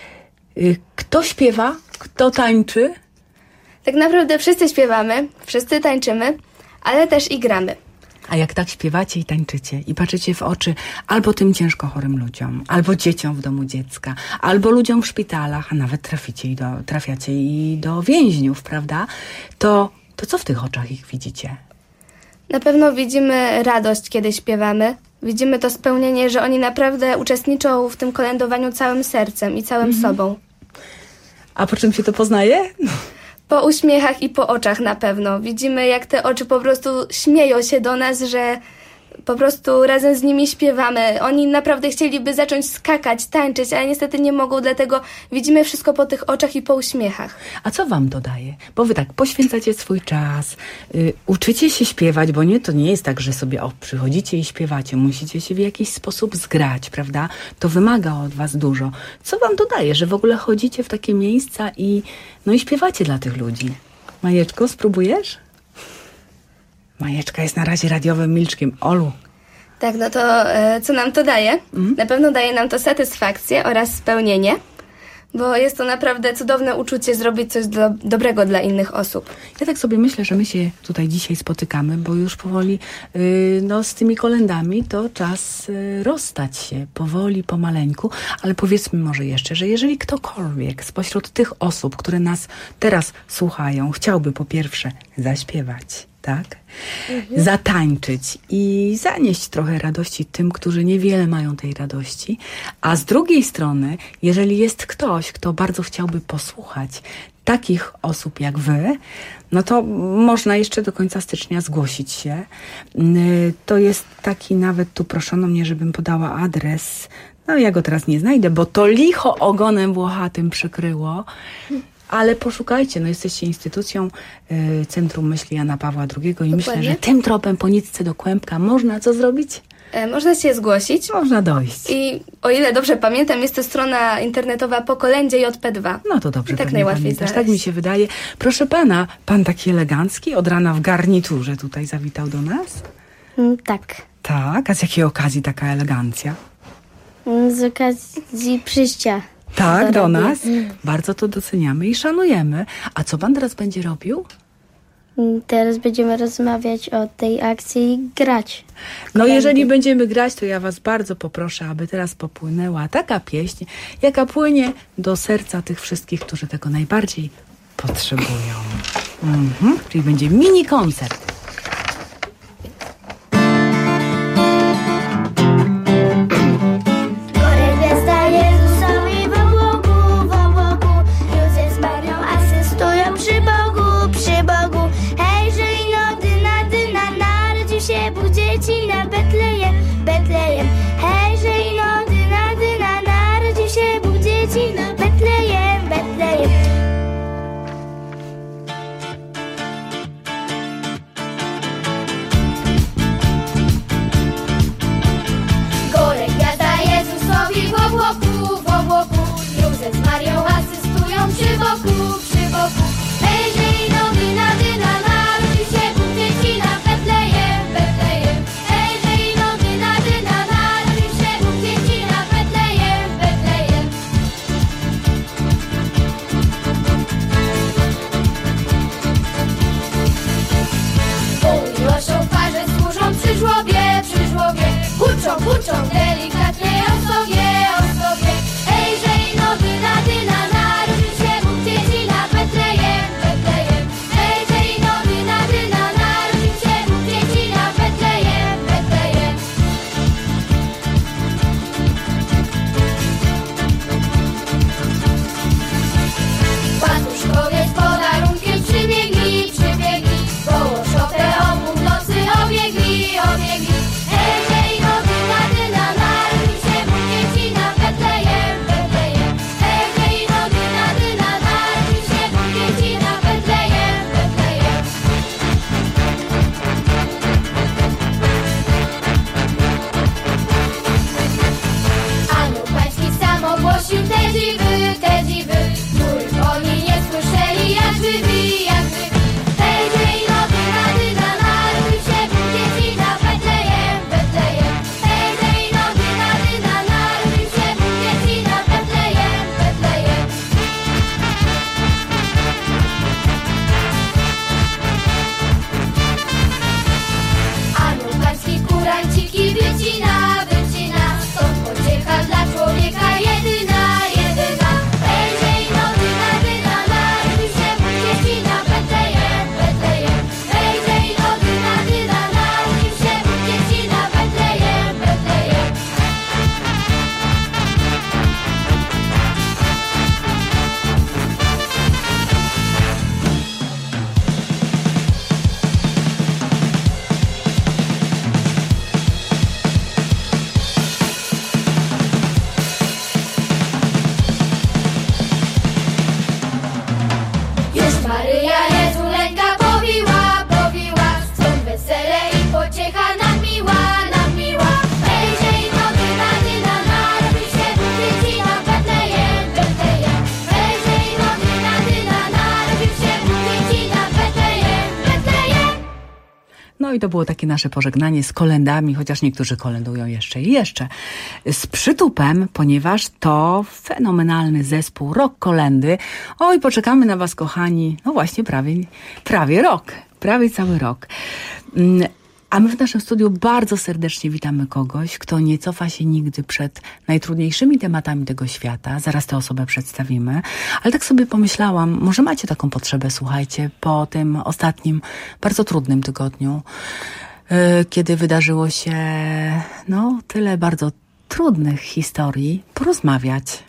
Y, kto śpiewa? Kto tańczy? Tak naprawdę wszyscy śpiewamy, wszyscy tańczymy, ale też i gramy. A jak tak śpiewacie i tańczycie i patrzycie w oczy albo tym ciężko chorym ludziom, albo dzieciom w domu dziecka, albo ludziom w szpitalach, a nawet traficie i do, trafiacie i do więźniów, prawda? To, to co w tych oczach ich widzicie? Na pewno widzimy radość, kiedy śpiewamy. Widzimy to spełnienie, że oni naprawdę uczestniczą w tym kolędowaniu całym sercem i całym mhm. sobą. A po czym się to poznaje? Po uśmiechach i po oczach na pewno. Widzimy, jak te oczy po prostu śmieją się do nas, że po prostu razem z nimi śpiewamy. Oni naprawdę chcieliby zacząć skakać, tańczyć, ale niestety nie mogą, dlatego widzimy wszystko po tych oczach i po uśmiechach. A co wam to daje? Bo wy tak poświęcacie swój czas, yy, uczycie się śpiewać, bo nie, to nie jest tak, że sobie o, przychodzicie i śpiewacie. Musicie się w jakiś sposób zgrać, prawda? To wymaga od was dużo. Co wam to daje, że w ogóle chodzicie w takie miejsca i, no i śpiewacie dla tych ludzi? Majeczko, spróbujesz? Majeczka jest na razie radiowym milczkiem. Olu. Tak, no to e, co nam to daje? Mm. Na pewno daje nam to satysfakcję oraz spełnienie, bo jest to naprawdę cudowne uczucie zrobić coś do, dobrego dla innych osób. Ja tak sobie myślę, że my się tutaj dzisiaj spotykamy, bo już powoli yy, no, z tymi kolędami to czas yy, rozstać się powoli, pomaleńku, ale powiedzmy może jeszcze, że jeżeli ktokolwiek spośród tych osób, które nas teraz słuchają, chciałby po pierwsze zaśpiewać, tak? Mhm. Zatańczyć i zanieść trochę radości tym, którzy niewiele mają tej radości. A z drugiej strony, jeżeli jest ktoś, kto bardzo chciałby posłuchać takich osób jak wy, no to można jeszcze do końca stycznia zgłosić się. To jest taki, nawet tu proszono mnie, żebym podała adres. No ja go teraz nie znajdę, bo to licho ogonem włochatym przykryło. Ale poszukajcie, no jesteście instytucją y, Centrum Myśli Jana Pawła drugiego i Dokładnie. Myślę, że tym tropem po nitce do kłębka można co zrobić? E, można się zgłosić. Można dojść. I o ile dobrze pamiętam, jest to strona internetowa Po kolędzie J P dwa. No to dobrze. I tak najłatwiej znaleźć. Tak mi się wydaje. Proszę pana, pan taki elegancki, od rana w garniturze tutaj zawitał do nas? Mm, tak. Tak, a z jakiej okazji taka elegancja? Z okazji przyjścia. Tak, do, do nas. Mm. Bardzo to doceniamy i szanujemy. A co pan teraz będzie robił? Teraz będziemy rozmawiać o tej akcji i grać. No jeżeli będziemy grać, to ja was bardzo poproszę, aby teraz popłynęła taka pieśń, jaka płynie do serca tych wszystkich, którzy tego najbardziej potrzebują. Mhm. Czyli będzie mini koncert. No i to było takie nasze pożegnanie z kolędami, chociaż niektórzy kolędują jeszcze i jeszcze. Z przytupem, ponieważ to fenomenalny zespół Rock Kolendy. Oj, poczekamy na was, kochani. No właśnie, prawie, prawie rok. Prawie cały rok. A my w naszym studiu bardzo serdecznie witamy kogoś, kto nie cofa się nigdy przed najtrudniejszymi tematami tego świata. Zaraz tę osobę przedstawimy. Ale tak sobie pomyślałam, może macie taką potrzebę, słuchajcie, po tym ostatnim, bardzo trudnym tygodniu, yy, kiedy wydarzyło się, no, tyle bardzo trudnych historii, porozmawiać.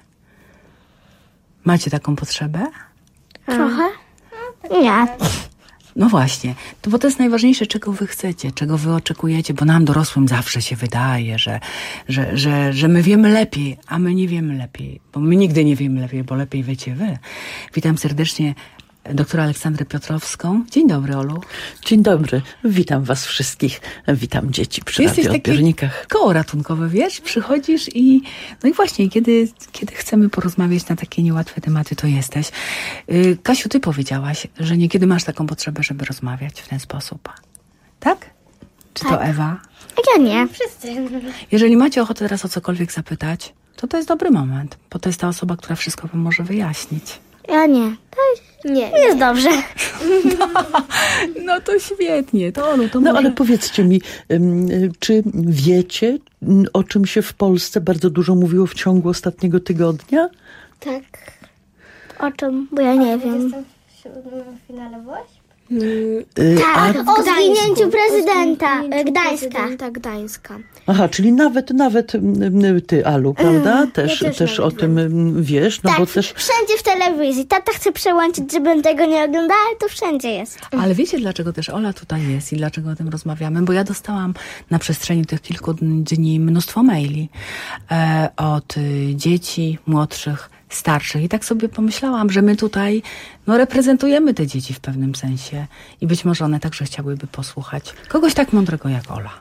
Macie taką potrzebę? Trochę? Nie. No właśnie, to bo to jest najważniejsze, czego wy chcecie, czego wy oczekujecie, bo nam dorosłym zawsze się wydaje, że, że, że, że my wiemy lepiej, a my nie wiemy lepiej, bo my nigdy nie wiemy lepiej, bo lepiej wiecie wy. Witam serdecznie doktora Aleksandrę Piotrowską. Dzień dobry, Olu. Dzień dobry, witam was wszystkich, witam dzieci przy radioodbiornikach. Koło ratunkowe, wiesz, przychodzisz i no i właśnie, kiedy, kiedy chcemy porozmawiać na takie niełatwe tematy, to jesteś. Yy, Kasiu, ty powiedziałaś, że niekiedy masz taką potrzebę, żeby rozmawiać w ten sposób. Tak? Czy tak. To Ewa? Ja nie. Wszyscy. Jeżeli macie ochotę teraz o cokolwiek zapytać, to to jest dobry moment, bo to jest ta osoba, która wszystko wam może wyjaśnić. Ja nie. Nie, jest dobrze. No, no to świetnie. To, no, to no może... ale powiedzcie mi, czy wiecie, o czym się w Polsce bardzo dużo mówiło w ciągu ostatniego tygodnia? Tak. O czym? Bo ja nie wiem. Jestem w finale właśnie? Yy, tak, a... o zginięciu prezydenta Gdańska. Prezydenta Gdańska. Aha, czyli nawet, nawet ty, Alu, prawda? Też, ja też, też o tym wiesz. No tak, bo też... wszędzie w telewizji. Tata chce przełączyć, żebym tego nie oglądała, ale to wszędzie jest. Ale wiecie, dlaczego też Ola tutaj jest i dlaczego o tym rozmawiamy? Bo ja dostałam na przestrzeni tych kilku dni mnóstwo maili e, od y, dzieci młodszych, starszych. I tak sobie pomyślałam, że my tutaj no, reprezentujemy te dzieci w pewnym sensie i być może one także chciałyby posłuchać kogoś tak mądrego jak Ola.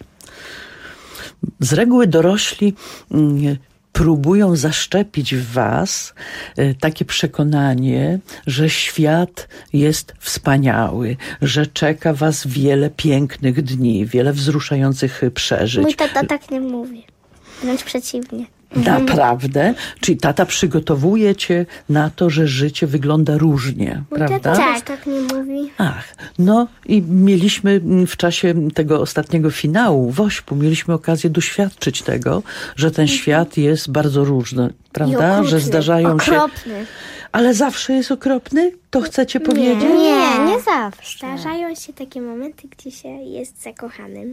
Z reguły dorośli mm, próbują zaszczepić w was y, takie przekonanie, że świat jest wspaniały, że czeka was wiele pięknych dni, wiele wzruszających przeżyć. Mój tata tak nie mówi. Wręcz przeciwnie. Naprawdę? Czyli tata przygotowuje cię na to, że życie wygląda różnie, Mój prawda? Tata tak, tak nie mówi. Ach, no i mieliśmy w czasie tego ostatniego finału w Ośpu, mieliśmy okazję doświadczyć tego, że ten świat jest bardzo różny, prawda? Że zdarzają okropny. się... Ale zawsze jest okropny? To chcecie powiedzieć? Nie, nie, nie zawsze. Zdarzają się takie momenty, gdzie się jest zakochanym.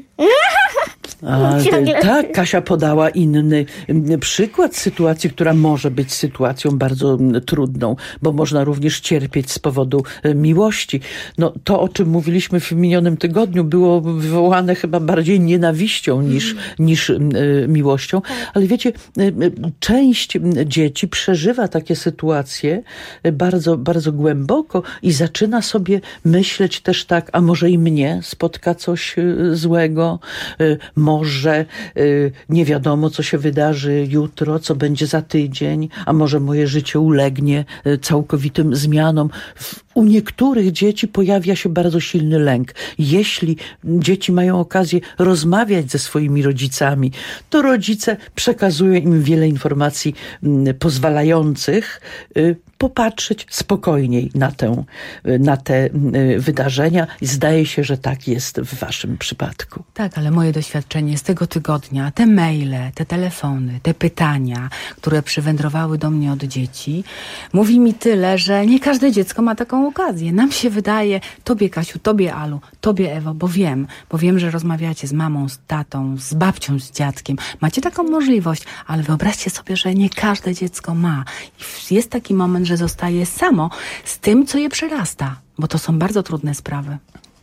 A, tak, Kasia podała inny przykład sytuacji, która może być sytuacją bardzo trudną, bo można również cierpieć z powodu miłości. No, to, o czym mówiliśmy w minionym tygodniu, było wywołane chyba bardziej nienawiścią niż, mm. niż y, miłością. Tak. Ale wiecie, y, część dzieci przeżywa takie sytuacje bardzo, bardzo głęboko i zaczyna sobie myśleć też tak, a może i mnie spotka coś złego, może nie wiadomo, co się wydarzy jutro, co będzie za tydzień, a może moje życie ulegnie całkowitym zmianom. U niektórych dzieci pojawia się bardzo silny lęk. Jeśli dzieci mają okazję rozmawiać ze swoimi rodzicami, to rodzice przekazują im wiele informacji pozwalających popatrzeć spokojniej na, tę, na te wydarzenia i zdaje się, że tak jest w waszym przypadku. Tak, ale moje doświadczenie z tego tygodnia, te maile, te telefony, te pytania, które przywędrowały do mnie od dzieci, mówi mi tyle, że nie każde dziecko ma taką okazję. Nam się wydaje, tobie Kasiu, tobie Alu, tobie Ewo, bo wiem, bo wiem, że rozmawiacie z mamą, z tatą, z babcią, z dziadkiem. Macie taką możliwość, ale wyobraźcie sobie, że nie każde dziecko ma. I jest taki moment, że zostaje samo z tym, co je przerasta, bo to są bardzo trudne sprawy.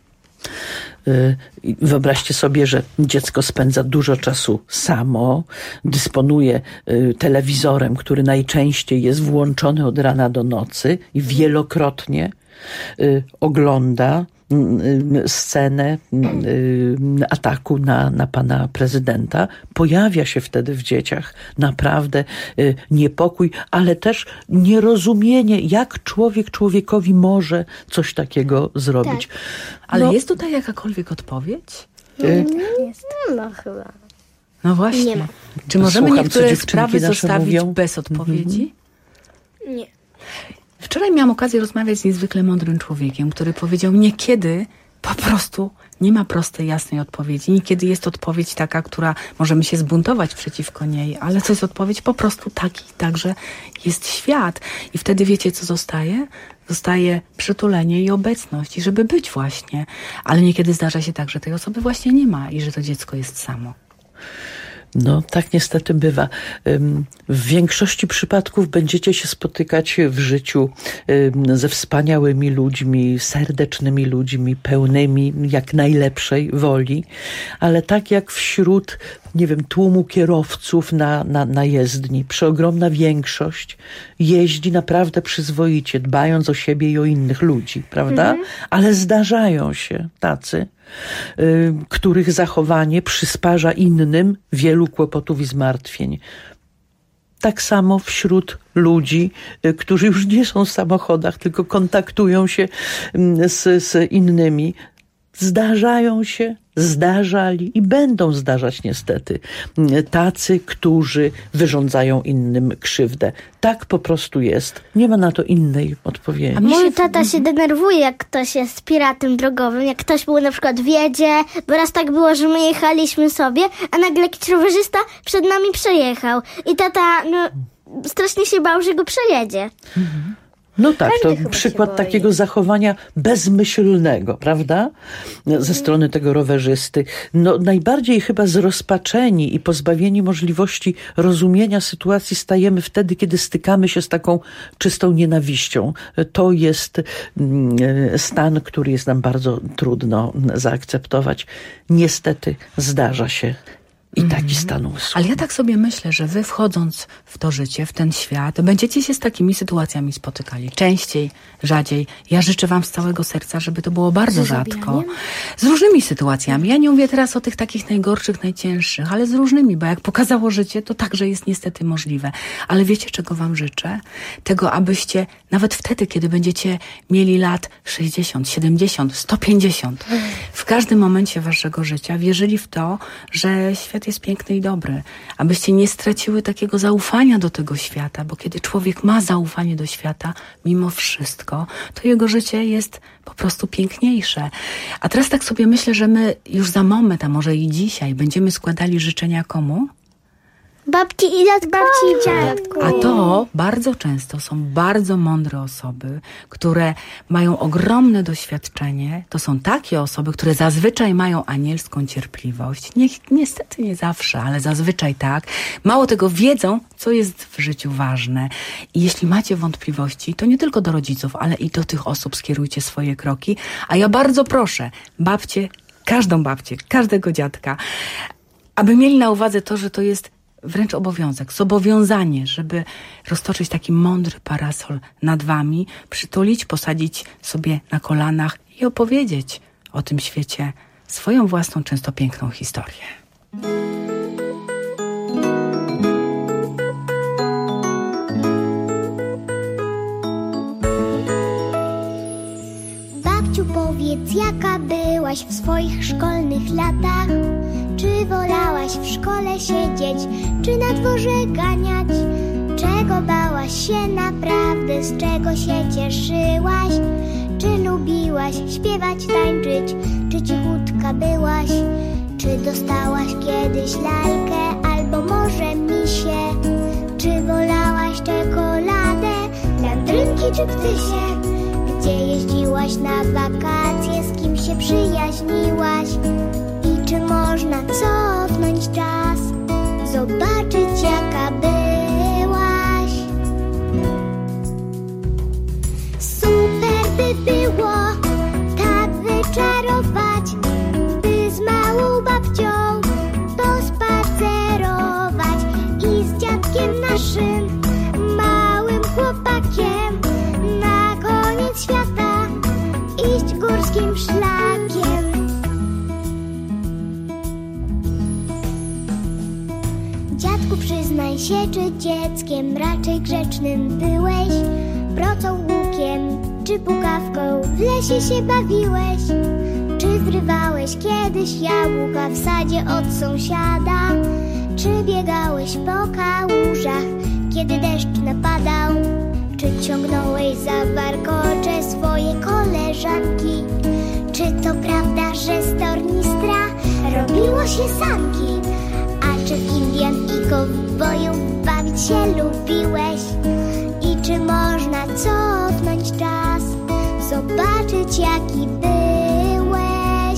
Wyobraźcie sobie, że dziecko spędza dużo czasu samo, dysponuje telewizorem, który najczęściej jest włączony od rana do nocy i wielokrotnie ogląda scenę ataku na, na pana prezydenta. Pojawia się wtedy w dzieciach naprawdę niepokój, ale też nierozumienie, jak człowiek człowiekowi może coś takiego zrobić. Tak. Ale no, jest tutaj jakakolwiek odpowiedź? No, nie jest. No chyba. No właśnie. Nie ma. Czy możemy Słucham, niektóre sprawy zostawić mówią? bez odpowiedzi? Mm-hmm. Nie. Wczoraj miałam okazję rozmawiać z niezwykle mądrym człowiekiem, który powiedział, niekiedy po prostu Nie ma prostej, jasnej odpowiedzi. Niekiedy jest odpowiedź taka, która możemy się zbuntować przeciwko niej, ale to jest odpowiedź po prostu taki, także jest świat. I wtedy wiecie, co zostaje? Zostaje przytulenie i obecność, i żeby być właśnie. Ale niekiedy zdarza się tak, że tej osoby właśnie nie ma i że to dziecko jest samo. No, tak niestety bywa. W większości przypadków będziecie się spotykać w życiu ze wspaniałymi ludźmi, serdecznymi ludźmi, pełnymi jak najlepszej woli, ale tak jak wśród, nie wiem, tłumu kierowców na, na, na jezdni, przeogromna większość jeździ naprawdę przyzwoicie, dbając o siebie i o innych ludzi, prawda? Mhm. Ale zdarzają się tacy, y, których zachowanie przysparza innym wielu kłopotów i zmartwień. Tak samo wśród ludzi, y, którzy już nie są w samochodach, tylko kontaktują się y, z, z innymi. Zdarzają się, zdarzali i będą zdarzać niestety tacy, którzy wyrządzają innym krzywdę. Tak po prostu jest. Nie ma na to innej odpowiedzi. Mój tata się denerwuje, jak ktoś jest piratem drogowym, jak ktoś był na przykład w jedzie, bo raz tak było, że my jechaliśmy sobie, a nagle jakiś rowerzysta przed nami przejechał. I tata no, strasznie się bał, że go przejedzie. Mhm. No tak, to przykład takiego zachowania bezmyślnego, prawda? Ze strony tego rowerzysty. No najbardziej chyba zrozpaczeni i pozbawieni możliwości rozumienia sytuacji stajemy wtedy, kiedy stykamy się z taką czystą nienawiścią. To jest stan, który jest nam bardzo trudno zaakceptować. Niestety zdarza się i taki stan umysłu. Ale ja tak sobie myślę, że wy wchodząc w to życie, w ten świat, będziecie się z takimi sytuacjami spotykali. Częściej, rzadziej. Ja życzę wam z całego serca, żeby to było bardzo rzadko. Z różnymi sytuacjami. Ja nie mówię teraz o tych takich najgorszych, najcięższych, ale z różnymi, bo jak pokazało życie, to także jest niestety możliwe. Ale wiecie, czego wam życzę? Tego, abyście nawet wtedy, kiedy będziecie mieli lat sześćdziesiąt, siedemdziesiąt, sto pięćdziesiąt, w każdym momencie waszego życia wierzyli w to, że świat jest piękny i dobry. Abyście nie straciły takiego zaufania do tego świata, bo kiedy człowiek ma zaufanie do świata, mimo wszystko, to jego życie jest po prostu piękniejsze. A teraz tak sobie myślę, że my już za moment, a może i dzisiaj, będziemy składali życzenia komu? Babci i dziadku. Babci i dziadku. A to bardzo często są bardzo mądre osoby, które mają ogromne doświadczenie. To są takie osoby, które zazwyczaj mają anielską cierpliwość. Nie, niestety nie zawsze, ale zazwyczaj tak. Mało tego, wiedzą, co jest w życiu ważne. I jeśli macie wątpliwości, to nie tylko do rodziców, ale i do tych osób skierujcie swoje kroki. A ja bardzo proszę, babcie, każdą babcię, każdego dziadka, aby mieli na uwadze to, że to jest wręcz obowiązek, zobowiązanie, żeby roztoczyć taki mądry parasol nad wami, przytulić, posadzić sobie na kolanach i opowiedzieć o tym świecie swoją własną, często piękną historię. Babciu, powiedz, jaka byłaś w swoich szkolnych latach? Czy wolałaś w szkole siedzieć, czy na dworze ganiać? Czego bałaś się naprawdę, z czego się cieszyłaś? Czy lubiłaś śpiewać, tańczyć, czy cichutka byłaś? Czy dostałaś kiedyś lalkę, albo może misie? Czy wolałaś czekoladę, landrynki czy ptysie? Gdzie jeździłaś na wakacje, z kim się przyjaźniłaś? Czy można cofnąć czas, zobaczyć jaka byłaś? Super by było tak wyczarować, by z małą babcią pospacerować i z dziadkiem naszym, małym chłopakiem, na koniec świata iść górskim szlakiem. Dziadku, przyznaj się, czy dzieckiem raczej grzecznym byłeś? Procą, łukiem, czy pukawką w lesie się bawiłeś? Czy zrywałeś kiedyś jabłka w sadzie od sąsiada? Czy biegałeś po kałużach, kiedy deszcz napadał? Czy ciągnąłeś za warkocze swoje koleżanki? Czy to prawda, że z tornistra robiło się sanki? A czy w Indian i kowbojów bawić się lubiłeś? I czy można cofnąć czas, zobaczyć jaki byłeś?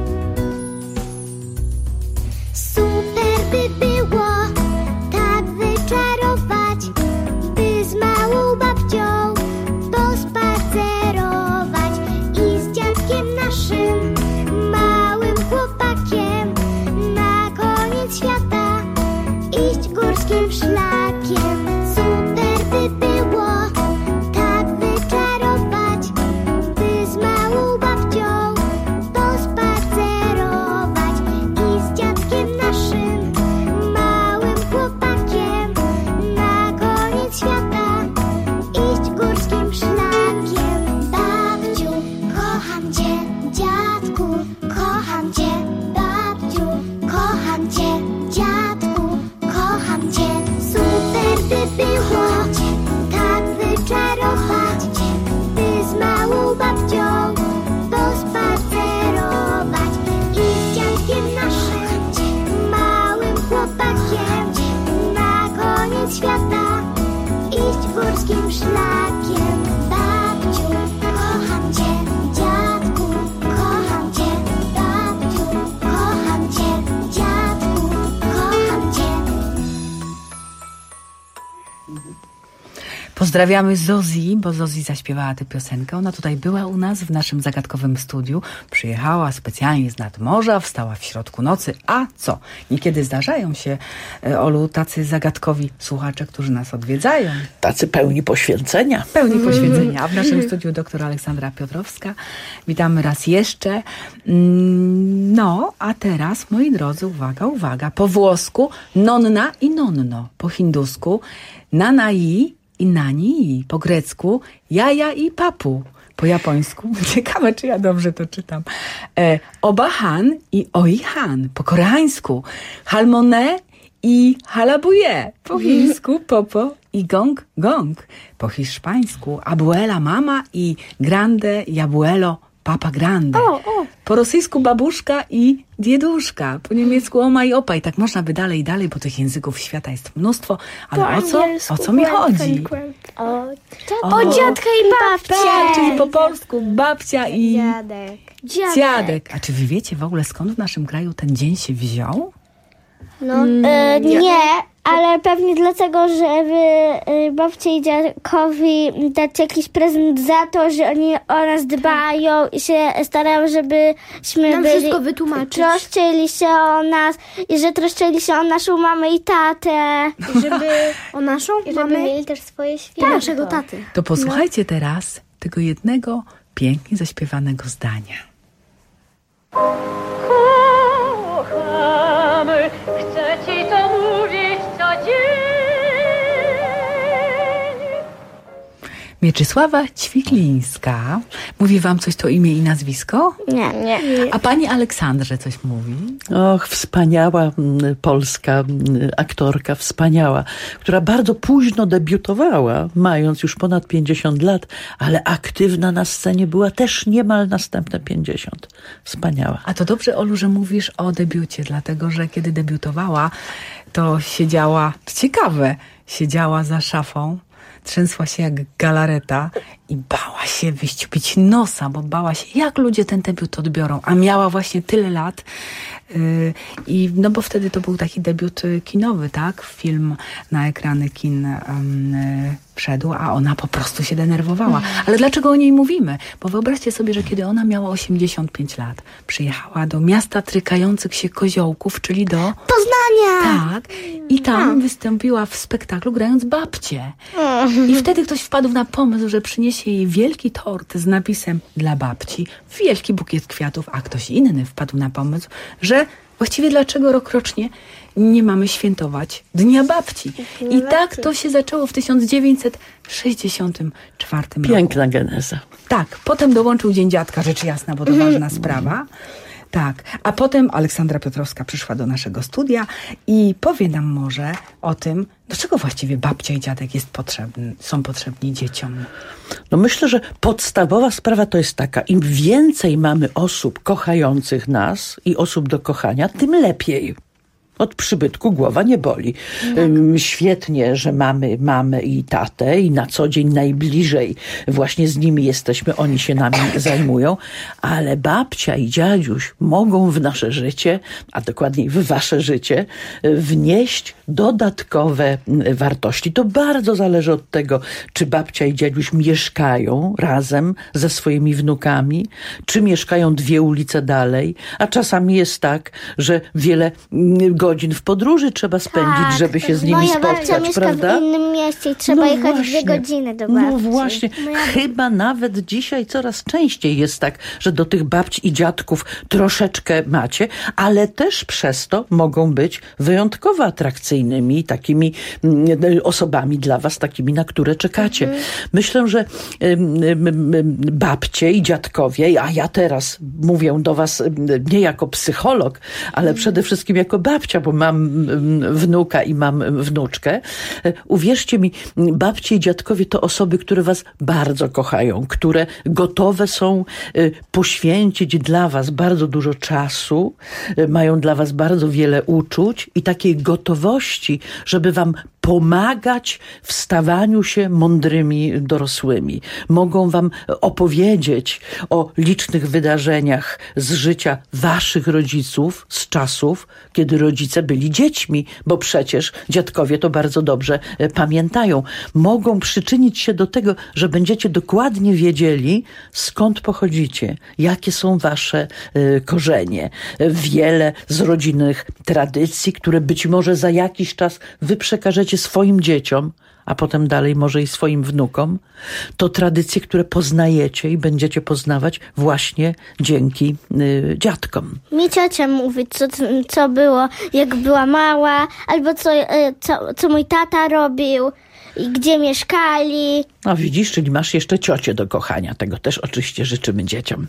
Super by było tak wyczarować, by z małą babcią pospacerować i z dziadkiem naszym małym chłopakiem na koniec świata iść górskim szlakiem. Super by było tak wyczarować, by z małą babcią pospacerować i z dziadkiem naszym małym chłopakiem na koniec świata iść górskim szlakiem. Babciu, kocham cię, dziadku, kocham cię, babciu, kocham cię, dziadku, kocham cię. Super by było tak wyczarować, by z małą babcią pospacerować i z dziadkiem naszym małym chłopakiem na koniec świata iść górskim szlakiem. Babciu, kocham cię, dziadku, kocham cię, babciu, kocham cię, dziadku, kocham cię. Pozdrawiamy Zozi, bo Zozi zaśpiewała tę piosenkę. Ona tutaj była u nas w naszym zagadkowym studiu. Przyjechała specjalnie z nadmorza, wstała w środku nocy. A co? Niekiedy zdarzają się, Olu, tacy zagadkowi słuchacze, którzy nas odwiedzają. Tacy pełni poświęcenia. Pełni poświęcenia. A w naszym studiu doktor Aleksandra Piotrowska. Witamy raz jeszcze. No, a teraz, moi drodzy, uwaga, uwaga. Po włosku nonna i nonno. Po hindusku nanai i nani, po grecku jaja i papu, po japońsku, ciekawe czy ja dobrze to czytam, e, obahan i oihan, po koreańsku, halmone i halabuje, po chińsku popo i gong gong, po hiszpańsku abuela mama i grande i abuelo papa grande. O, o. Po rosyjsku babuszka i dieduszka. Po niemiecku oma i opa. I tak można by dalej i dalej, bo tych języków świata jest mnóstwo. Ale o co, o co mi chodzi? O, O, o dziadka i babcię. Tak, czyli po polsku babcia i Dziadek. Dziadek. dziadek. A czy wy wiecie w ogóle, skąd w naszym kraju ten dzień się wziął? No, e, nie, ale pewnie dlatego, żeby e, babcie i dziadkowi dać jakiś prezent za to, że oni o nas dbają i się starają, żebyśmy Nam byli, wszystko wytłumaczyć. troszczyli się o nas i że troszczyli się o naszą mamę i tatę. I żeby o naszą I żeby mamę mieli też swoje i święto. naszego taty. To posłuchajcie teraz tego jednego pięknie zaśpiewanego zdania. Kochamy, chcę ci to mówić co dzień. Mieczysława Ćwiklińska. Mówi wam coś to imię i nazwisko? Nie, nie. A pani Aleksandrze coś mówi? Och, wspaniała mm, polska mm, aktorka, wspaniała, która bardzo późno debiutowała, mając już ponad pięćdziesiąt lat, ale aktywna na scenie była też niemal następne pięćdziesiąt. Wspaniała. A to dobrze, Olu, że mówisz o debiucie, dlatego że kiedy debiutowała, to siedziała, ciekawe, siedziała za szafą, trzęsła się jak galareta i bała się wyściupić nosa, bo bała się, jak ludzie ten debiut odbiorą. A miała właśnie tyle lat. Yy, I no bo wtedy to był taki debiut kinowy, tak? Film na ekrany kin um, yy, wszedł, a ona po prostu się denerwowała. Ale dlaczego o niej mówimy? Bo wyobraźcie sobie, że kiedy ona miała osiemdziesiąt pięć lat, przyjechała do miasta trykających się koziołków, czyli do Poznania! Tak. I tam wystąpiła w spektaklu grając babcię. I wtedy ktoś wpadł na pomysł, że przyniesie jej wielki tort z napisem dla babci, wielki bukiet kwiatów, a ktoś inny wpadł na pomysł, że właściwie dlaczego rokrocznie nie mamy świętować Dnia Babci. I tak to się zaczęło w tysiąc dziewięćset sześćdziesiątym czwartym roku. Piękna geneza. Tak, potem dołączył Dzień Dziadka, rzecz jasna, bo to ważna sprawa. Tak, a potem Aleksandra Piotrowska przyszła do naszego studia i powie nam może o tym, do czego właściwie babcia i dziadek jest potrzebny, są potrzebni dzieciom. No myślę, że podstawowa sprawa to jest taka, im więcej mamy osób kochających nas i osób do kochania, tym lepiej. Od przybytku głowa nie boli. Tak. Świetnie, że mamy mamę i tatę i na co dzień najbliżej właśnie z nimi jesteśmy, oni się nami zajmują, ale babcia i dziadziuś mogą w nasze życie, a dokładniej w wasze życie, wnieść dodatkowe wartości. To bardzo zależy od tego, czy babcia i dziadziuś mieszkają razem ze swoimi wnukami, czy mieszkają dwie ulice dalej, a czasami jest tak, że wiele godzin w podróży trzeba spędzić, tak, żeby się z nimi moja spotkać, babcia mieszka prawda? w innym mieście i trzeba no jechać właśnie. dwie godziny do babci. No właśnie. Moja... Chyba nawet dzisiaj coraz częściej jest tak, że do tych babci i dziadków troszeczkę macie, ale też przez to mogą być wyjątkowo atrakcyjnymi takimi osobami dla was, takimi, na które czekacie. Mhm. Myślę, że babcie i dziadkowie, a ja teraz mówię do was nie jako psycholog, ale przede wszystkim jako babcia, bo mam wnuka i mam wnuczkę. Uwierzcie mi, babcie i dziadkowie to osoby, które was bardzo kochają, które gotowe są poświęcić dla was bardzo dużo czasu, mają dla was bardzo wiele uczuć i takiej gotowości, żeby wam pomagać w stawaniu się mądrymi dorosłymi. Mogą wam opowiedzieć o licznych wydarzeniach z życia waszych rodziców, z czasów, kiedy rodzice byli dziećmi, bo przecież dziadkowie to bardzo dobrze pamiętają. Mogą przyczynić się do tego, że będziecie dokładnie wiedzieli, skąd pochodzicie, jakie są wasze y, korzenie. Wiele z rodzinnych tradycji, które być może za jakiś czas wy przekażecie swoim dzieciom, a potem dalej może i swoim wnukom, to tradycje, które poznajecie i będziecie poznawać właśnie dzięki y, dziadkom. Mi ciocia mówi, co, co było, jak była mała, albo co, co, co mój tata robił i gdzie mieszkali. No widzisz, czyli masz jeszcze ciocię do kochania. Tego też oczywiście życzymy dzieciom.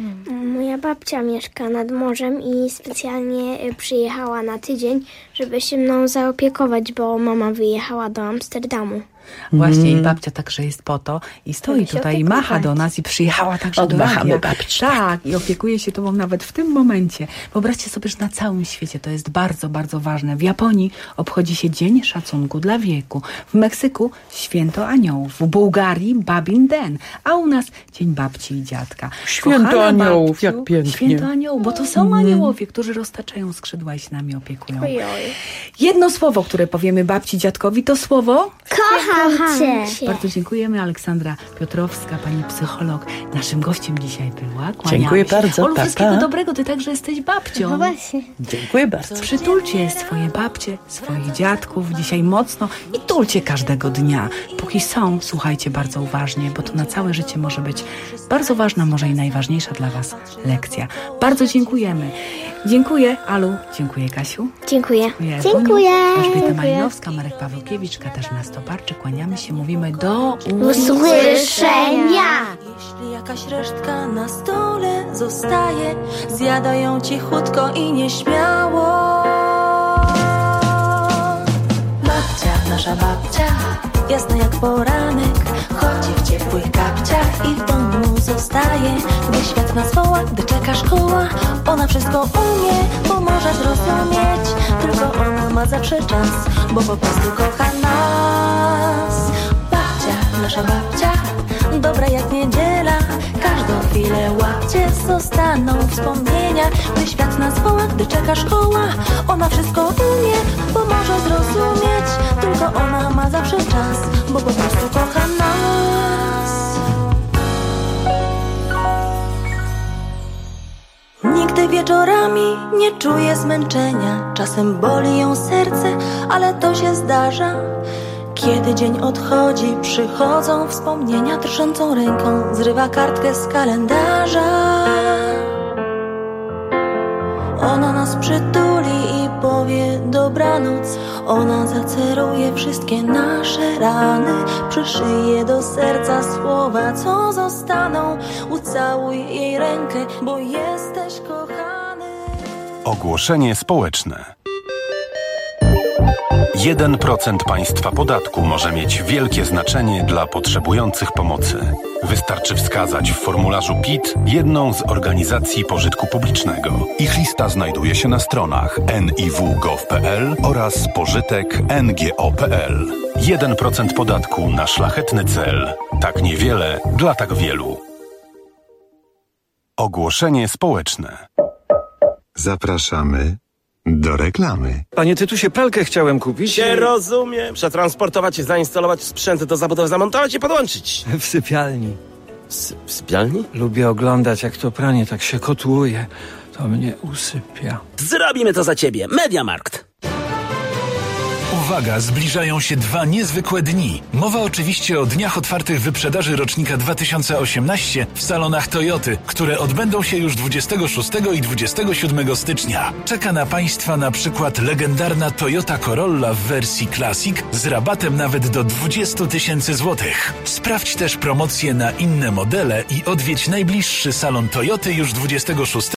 Moja babcia mieszka nad morzem i specjalnie przyjechała na tydzień, żeby się mną zaopiekować, bo mama wyjechała do Amsterdamu. Właśnie mm. i babcia także jest po to i stoi tutaj i macha do nas i przyjechała także Odmachamy do radia. babci. Tak, i opiekuje się tobą nawet w tym momencie. Wyobraźcie sobie, że na całym świecie to jest bardzo, bardzo ważne. W Japonii obchodzi się Dzień Szacunku dla Wieku. W Meksyku Święto Aniołów. W Bułgarii Babin Den. A u nas Dzień Babci i Dziadka. Święto Kochana Aniołów, babciu, jak pięknie. Święto Aniołów, bo to są mm. aniołowie, którzy roztaczają skrzydła i się nami opiekują. Ojoj. Jedno słowo, które powiemy babci, dziadkowi, to słowo... Kocham cię. Bardzo dziękujemy. Aleksandra Piotrowska, pani psycholog, naszym gościem dzisiaj była. Kłaniamy Dziękuję się. bardzo. Olu, pa, wszystkiego pa. dobrego. Ty także jesteś babcią. No właśnie. Dziękuję bardzo. Przytulcie swoje babcie, swoich dziadków dzisiaj mocno i tulcie każdego dnia. Póki są, słuchajcie bardzo uważnie, bo to na całe życie może być bardzo ważna, może i najważniejsza dla was lekcja. Bardzo dziękujemy. Dziękuję, Alu. Dziękuję, Kasiu. Dziękuję. Dziękuję. Dziękuję. Elżbieta Malinowska, Marek Pawłkiewicz, Katarzyna Stoparczyk. Kłaniamy się, mówimy do usłyszenia. Jeśli jakaś resztka na stole zostaje, zjadają cichutko i nieśmiało. Babcia, nasza babcia, jasna jak poranek, chodzi w ciepłych kapciach i w domu zostaje. Gdy świat nas woła, gdy czeka szkoła, ona wszystko umie, pomoże zrozumieć. Tylko ona ma zawsze czas, bo po prostu kocha nas. Babcia, nasza babcia, dobra jak niedziela, każdą chwilę łapcie, zostaną wspomnienia. Gdy świat nas woła, gdy czeka szkoła, ona wszystko umie, pomoże zrozumieć. Tylko ona ma zawsze czas, bo po prostu kocha nas. Nigdy wieczorami nie czuje zmęczenia, czasem boli ją serce, ale to się zdarza. Kiedy dzień odchodzi, przychodzą wspomnienia, drżącą ręką zrywa kartkę z kalendarza. Ona nas przytuli i powie dobranoc. Ona zaceruje wszystkie nasze rany, przyszyje do serca słowa, co zostaną. Ucałuj jej rękę, bo jesteś kochany. Ogłoszenie społeczne. jeden procent państwa podatku może mieć wielkie znaczenie dla potrzebujących pomocy. Wystarczy wskazać w formularzu P I T jedną z organizacji pożytku publicznego. Ich lista znajduje się na stronach en i w kropka gov kropka pe el oraz pożytek kropka en ge o kropka pe el. jeden procent podatku na szlachetny cel. Tak niewiele dla tak wielu. Ogłoszenie społeczne. Zapraszamy do reklamy. Panie Tytusie, pralkę chciałem kupić. Się rozumiem. Przetransportować, zainstalować sprzęt do zabudowy, zamontować i podłączyć. W sypialni. S- w sypialni? Lubię oglądać, jak to pranie tak się kotłuje. To mnie usypia. Zrobimy to za ciebie. MediaMarkt. Uwaga, zbliżają się dwa niezwykłe dni. Mowa oczywiście o dniach otwartych wyprzedaży rocznika dwa tysiące osiemnaście w salonach Toyoty, które odbędą się już dwudziestego szóstego i dwudziestego siódmego stycznia. Czeka na Państwa na przykład legendarna Toyota Corolla w wersji Classic z rabatem nawet do dwadzieścia tysięcy złotych. Sprawdź też promocje na inne modele i odwiedź najbliższy salon Toyoty już dwudziestego szóstego